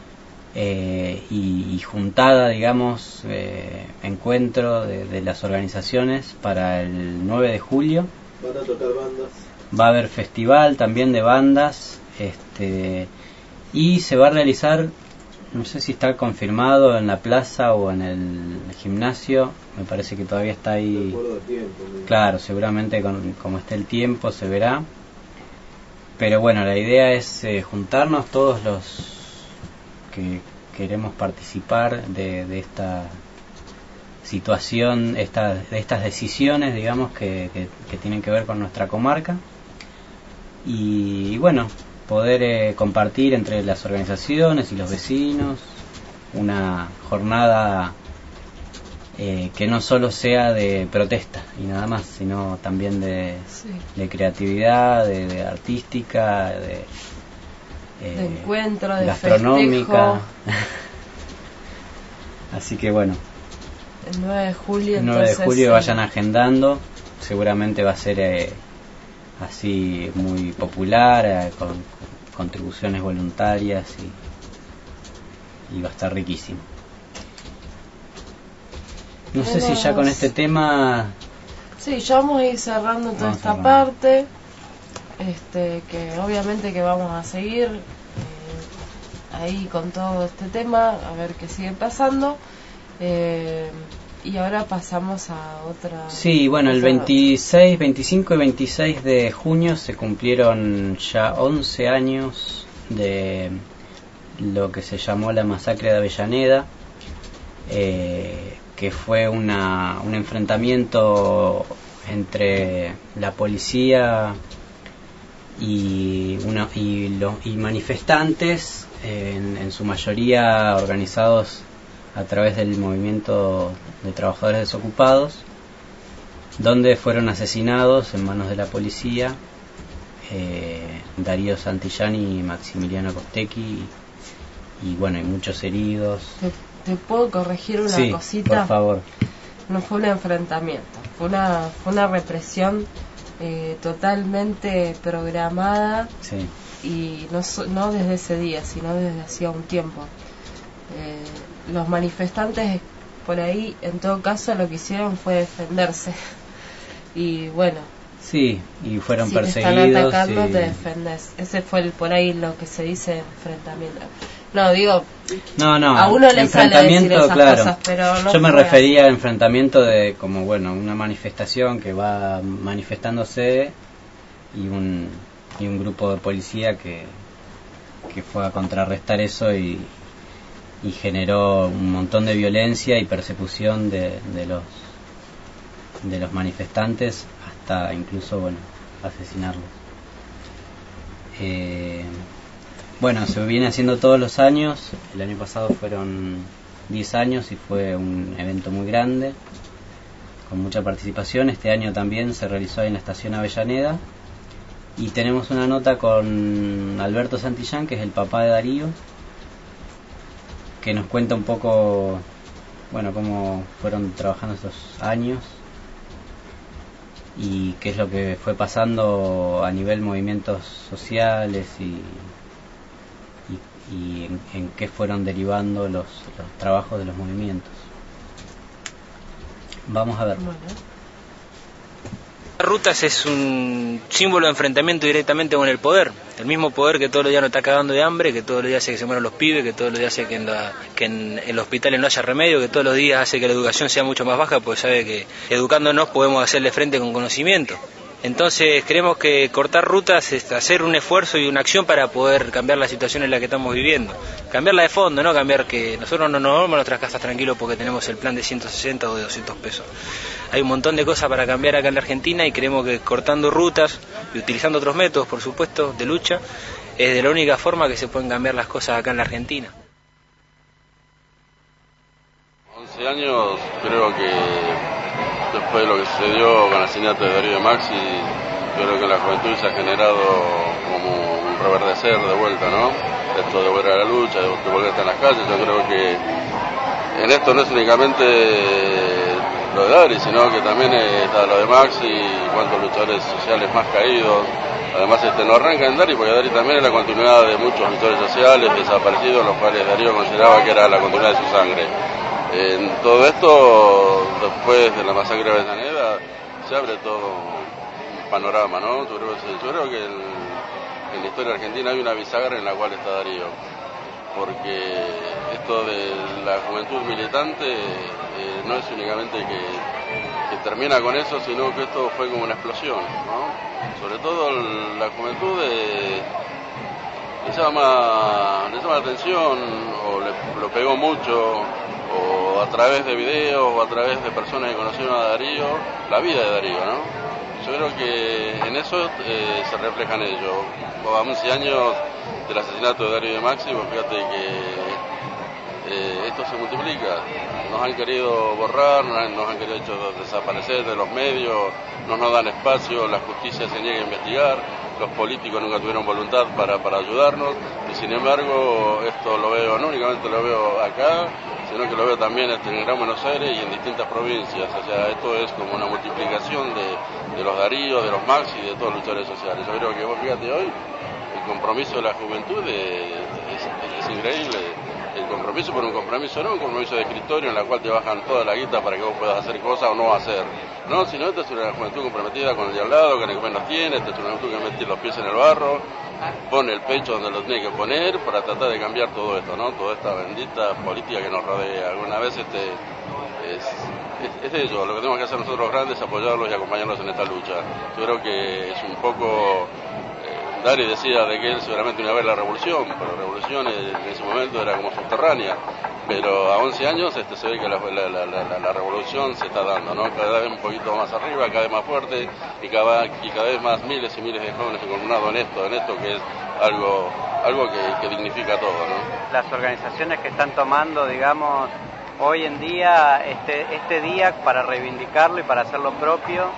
eh, y, y juntada, digamos, eh, encuentro de, de las organizaciones para el nueve de julio. Van a tocar bandas. Va a haber festival también de bandas, este, y se va a realizar, no sé si está confirmado en la plaza o en el gimnasio, me parece que todavía está ahí. Tiempo, ¿no? Claro, seguramente con, como esté el tiempo se verá. Pero bueno, la idea es eh, juntarnos todos los que queremos participar de, de esta situación, esta, de estas decisiones, digamos, que, que, que tienen que ver con nuestra comarca. Y, y bueno, poder eh, compartir entre las organizaciones y los vecinos una jornada eh, que no solo sea de protesta y nada más, sino también de, sí. de creatividad, de, de artística, de, eh, de encuentro, de gastronómica. Así que bueno, el nueve de julio, el nueve de julio sí. vayan agendando, seguramente va a ser eh, así muy popular, eh, con, con contribuciones voluntarias y, y va a estar riquísimo. No sé si ya con este tema... Sí, ya vamos a ir cerrando toda Vamos esta cerrando. parte, este, que obviamente que vamos a seguir eh, ahí con todo este tema, a ver qué sigue pasando. Eh, y ahora pasamos a otra... Sí, bueno, el veintiséis, veinticinco y veintiséis de junio se cumplieron ya once años de lo que se llamó la masacre de Avellaneda, eh, que fue una, un enfrentamiento entre la policía y, una, y, lo, y manifestantes, eh, en, en su mayoría organizados a través del movimiento de trabajadores desocupados, donde fueron asesinados en manos de la policía eh, Darío Santillani y Maximiliano Costecchi, y, y bueno, hay muchos heridos. ¿Te, te puedo corregir una sí, cosita? por favor. No fue un enfrentamiento, fue una, fue una represión eh, totalmente programada, sí. y no, no desde ese día, sino desde hacía un tiempo. Eh, los manifestantes por ahí, en todo caso, lo que hicieron fue defenderse. Y bueno, sí, y fueron si perseguidos. te están atacando, y... te defendés. Ese fue el, por ahí lo que se dice enfrentamiento. No, digo, no, no, a uno le sale a decir esas claro. cosas, pero no yo me fue refería a enfrentamiento de como, bueno, una manifestación que va manifestándose y un, y un grupo de policía que, que fue a contrarrestar eso y, y generó un montón de violencia y persecución de, de los de los manifestantes hasta incluso, bueno, asesinarlos. Eh, bueno, se viene haciendo todos los años. El año pasado fueron diez años y fue un evento muy grande con mucha participación. Este año también se realizó en la estación Avellaneda y tenemos una nota con Alberto Santillán, que es el papá de Darío, que nos cuenta un poco, bueno, cómo fueron trabajando estos años y qué es lo que fue pasando a nivel movimientos sociales y, y, y en, en qué fueron derivando los, los trabajos de los movimientos. Vamos a ver. Rutas es un símbolo de enfrentamiento directamente con el poder, el mismo poder que todos los días nos está cagando de hambre, que todos los días hace que se mueran los pibes, que todos los días hace que en, la, que en, en los hospitales no haya remedio, que todos los días hace que la educación sea mucho más baja, porque sabe que educándonos podemos hacerle frente con conocimiento. Entonces creemos que cortar rutas es hacer un esfuerzo y una acción para poder cambiar la situación en la que estamos viviendo. Cambiarla de fondo, no cambiar que nosotros no nos vamos a nuestras casas tranquilos porque tenemos el plan de ciento sesenta o de doscientos pesos. Hay un montón de cosas para cambiar acá en la Argentina y creemos que cortando rutas y utilizando otros métodos, por supuesto, de lucha, es de la única forma que se pueden cambiar las cosas acá en la Argentina. once años, creo que después de lo que sucedió con el asesinato de Darío de Maxi, creo que en la juventud se ha generado como un reverdecer de vuelta, ¿no? Esto de volver a la lucha, de volver a estar en las calles. Yo creo que en esto no es únicamente lo de Dari, sino que también está lo de Maxi y cuántos luchadores sociales más caídos. Además, este no arranca en Dari, porque Dari también es la continuidad de muchos luchadores sociales desaparecidos, los cuales Darío consideraba que era la continuidad de su sangre. En todo esto, después de la masacre de Avellaneda, se abre todo un panorama, ¿no? Yo creo, yo creo que el, en la historia argentina hay una bisagra en la cual está Darío, porque esto de la juventud militante eh, no es únicamente que, que termina con eso, sino que esto fue como una explosión, ¿no? Sobre todo el, la juventud de, le llama, le llama la atención, o le, lo pegó mucho, o a través de videos, o a través de personas que conocieron a Darío, la vida de Darío, ¿no? Yo creo que en eso eh, se reflejan ellos. A once años del asesinato de Darío de Maxi, pues fíjate que eh, esto se multiplica. Nos han querido borrar, nos han, nos han querido hecho desaparecer de los medios, no nos dan espacio, la justicia se niega a investigar, los políticos nunca tuvieron voluntad para, para ayudarnos, y sin embargo esto lo veo, no únicamente lo veo acá, sino que lo veo también en Gran Buenos Aires y en distintas provincias. O sea, esto es como una multiplicación de, de los Daríos, de los Maxi y de todos los luchadores sociales. Yo creo que vos fíjate hoy, el compromiso de la juventud es, es, es increíble. El compromiso por un compromiso, no un compromiso de escritorio en la cual te bajan toda la guita para que vos puedas hacer cosas o no hacer. No, sino esta es una juventud comprometida con el de al lado, con el que menos tiene, esta es una juventud que mete los pies en el barro, pone el pecho donde lo tiene que poner para tratar de cambiar todo esto, ¿no? Toda esta bendita política que nos rodea. Alguna vez este es, es, es ello, lo que tenemos que hacer nosotros grandes es apoyarlos y acompañarlos en esta lucha. Yo creo que es un poco... Dari decía de que él seguramente iba a ver la revolución, pero la revolución en ese momento era como subterránea, pero a once años este, se ve que la, la, la, la, la revolución se está dando, ¿no? Cada vez un poquito más arriba, cada vez más fuerte y cada, y cada vez más miles y miles de jóvenes encolumnados en esto, en esto que es algo, algo que, que dignifica todo, ¿no? Las organizaciones que están tomando, digamos, hoy en día este, este día para reivindicarlo y para hacerlo propio,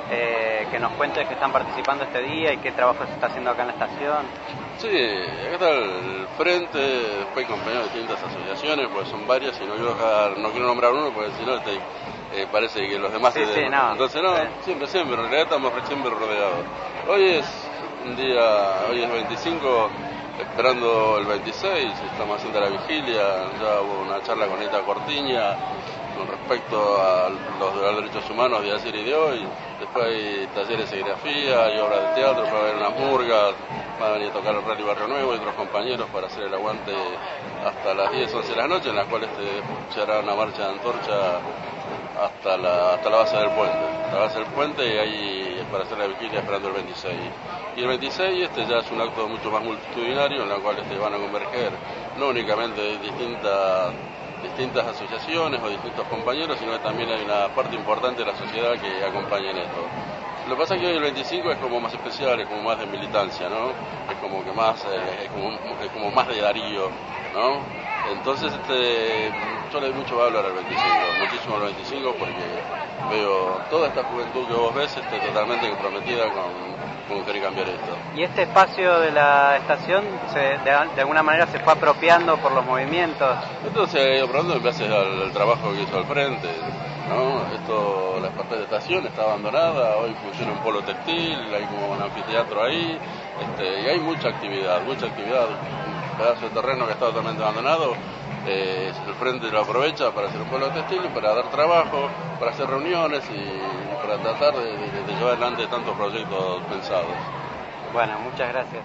eh, que nos cuentes que están participando este día y qué trabajo se está haciendo acá en la estación. Sí, acá está el frente, después hay compañeros de distintas asociaciones, pues son varias, y no quiero, dejar, no quiero nombrar uno porque si no te, eh, parece que los demás... Sí, se sí, den. no. Entonces no, Sí. siempre, siempre, en realidad estamos siempre rodeados. Hoy es un día, hoy es veinticinco, esperando el veintiséis, estamos haciendo la vigilia, ya hubo una charla con Ita Cortiña con respecto a los, los derechos humanos de ayer y de hoy. Después hay talleres de serigrafía, hay obras de teatro, va a haber unas murgas, va a venir a tocar el Rally Barrio Nuevo y otros compañeros para hacer el aguante hasta las diez, once de la noche, en las cuales se hará una marcha de antorcha hasta la, hasta la base del puente. La base del puente y ahí para hacer la vigilia esperando el veintiséis. Y el veintiséis este ya es un acto mucho más multitudinario en el cual este, van a converger no únicamente distintas distintas asociaciones o distintos compañeros, sino que también hay una parte importante de la sociedad que acompaña en esto. Lo que pasa es que hoy el veinticinco es como más especial, es como más de militancia, ¿no? Es como que más, eh, es, como, es como más de Darío, ¿no? Entonces este, yo le doy mucho valor al veinticinco, muchísimo al veinticinco, porque veo toda esta juventud que vos ves este, totalmente comprometida con, con querer cambiar esto. Y este espacio de la estación se, de, de alguna manera se fue apropiando por los movimientos. Esto se ha ido apropiando en base al, al trabajo que hizo al frente, ¿no? Esto, la parte de estación está abandonada, hoy funciona un polo textil, hay como un anfiteatro ahí, este, y hay mucha actividad, mucha actividad. Un pedazo de terreno que está totalmente abandonado, eh, el frente lo aprovecha para hacer un polo textil, para dar trabajo, para hacer reuniones y para tratar de, de, de llevar adelante tantos proyectos pensados. Bueno, muchas gracias.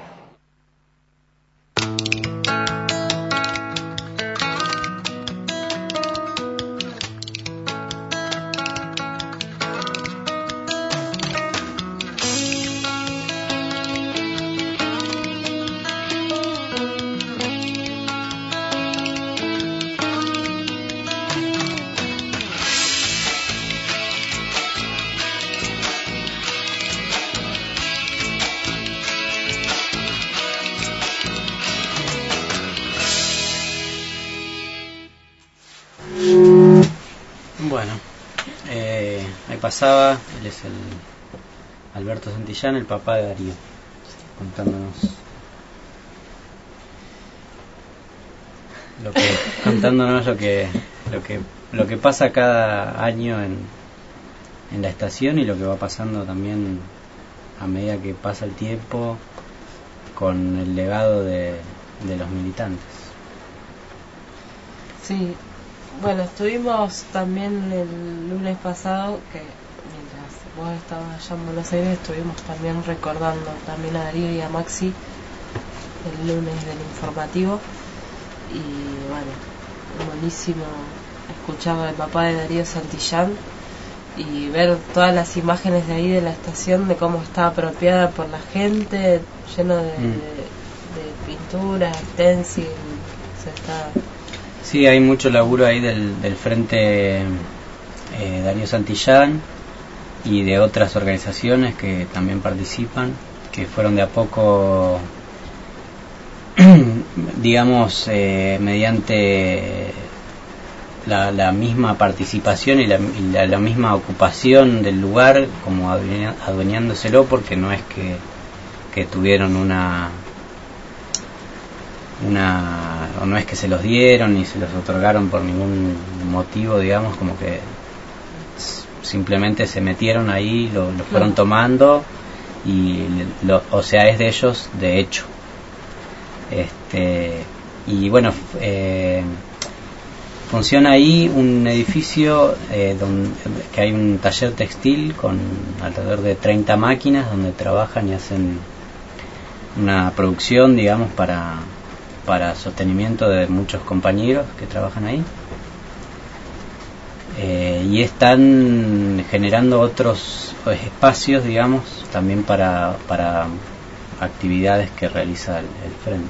Bueno, eh, ahí pasaba, él es el Alberto Santillán, el papá de Darío, contándonos lo que, contándonos lo que, lo que, lo que pasa cada año en, en la estación y lo que va pasando también a medida que pasa el tiempo con el legado de, de los militantes. Sí. Bueno, estuvimos también el lunes pasado, que mientras vos estabas allá en Buenos Aires, estuvimos también recordando también a Darío y a Maxi el lunes del informativo. Y bueno, buenísimo escuchar al papá de Darío Santillán y ver todas las imágenes de ahí de la estación, de cómo está apropiada por la gente, lleno de, mm. de, de pinturas, stencil, se está... Sí, hay mucho laburo ahí del, del Frente eh, Darío Santillán y de otras organizaciones que también participan, que fueron de a poco, digamos, eh, mediante la, la misma participación y, la, y la, la misma ocupación del lugar, como adueñándoselo, porque no es que, que tuvieron una... una o no es que se los dieron ni se los otorgaron por ningún motivo, digamos, como que simplemente se metieron ahí, lo, lo fueron tomando y lo, o sea, es de ellos de hecho. Este y bueno, eh, funciona ahí un edificio eh, donde que hay un taller textil con alrededor de treinta máquinas donde trabajan y hacen una producción, digamos, para para sostenimiento de muchos compañeros que trabajan ahí, eh, y están generando otros espacios, digamos, también para para actividades que realiza el, el frente.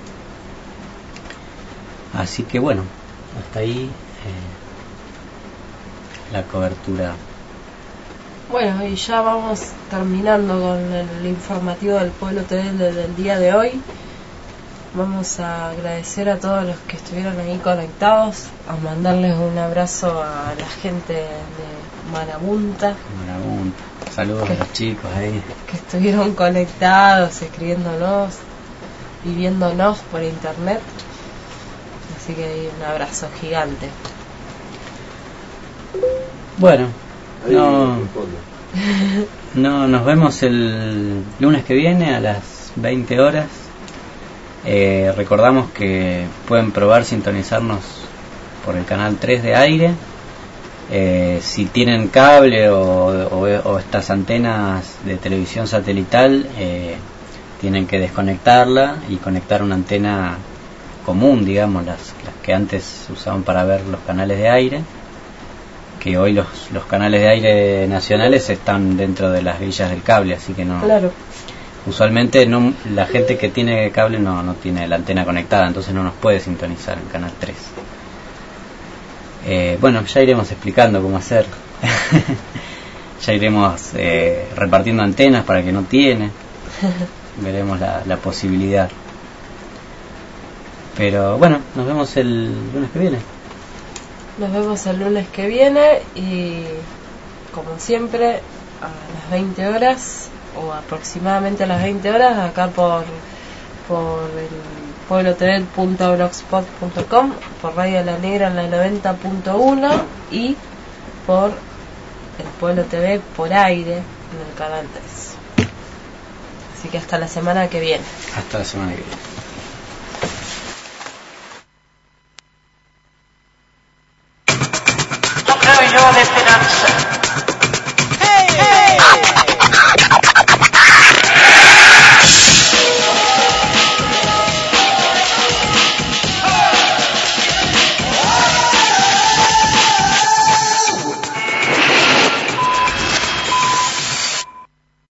Así que bueno, hasta ahí eh, la cobertura. Bueno, y ya vamos terminando con el informativo del Pueblo T V del, del día de hoy. Vamos a agradecer a todos los que estuvieron ahí conectados, a mandarles un abrazo a la gente de Marabunta. Marabunta. saludos a los chicos ahí. Que estuvieron conectados, escribiéndonos, viviéndonos por internet. Así que un abrazo gigante. Bueno, no, no, nos vemos el lunes que viene a las veinte horas. Eh, recordamos que pueden probar sintonizarnos por el canal tres de aire. Eh, si tienen cable o, o, o estas antenas de televisión satelital, eh, tienen que desconectarla y conectar una antena común, digamos, las, las que antes usaban para ver los canales de aire, que hoy los, los canales de aire nacionales están dentro de las grillas del cable, así que no. Claro. Usualmente no, la gente que tiene cable no, no tiene la antena conectada, entonces no nos puede sintonizar el canal tres. Eh, bueno, ya iremos explicando cómo hacer. Ya iremos eh, repartiendo antenas para que no tiene. Veremos la, la posibilidad. Pero bueno, nos vemos el lunes que viene. Nos vemos el lunes que viene y como siempre a las veinte horas o aproximadamente a las veinte horas acá por por el pueblo t v punto blogspot punto com, por Radio La Negra en la noventa punto uno y por el Pueblo T V por aire en el canal tres. Así que hasta la semana que viene. Hasta la semana que viene. No creo yo de esperanza.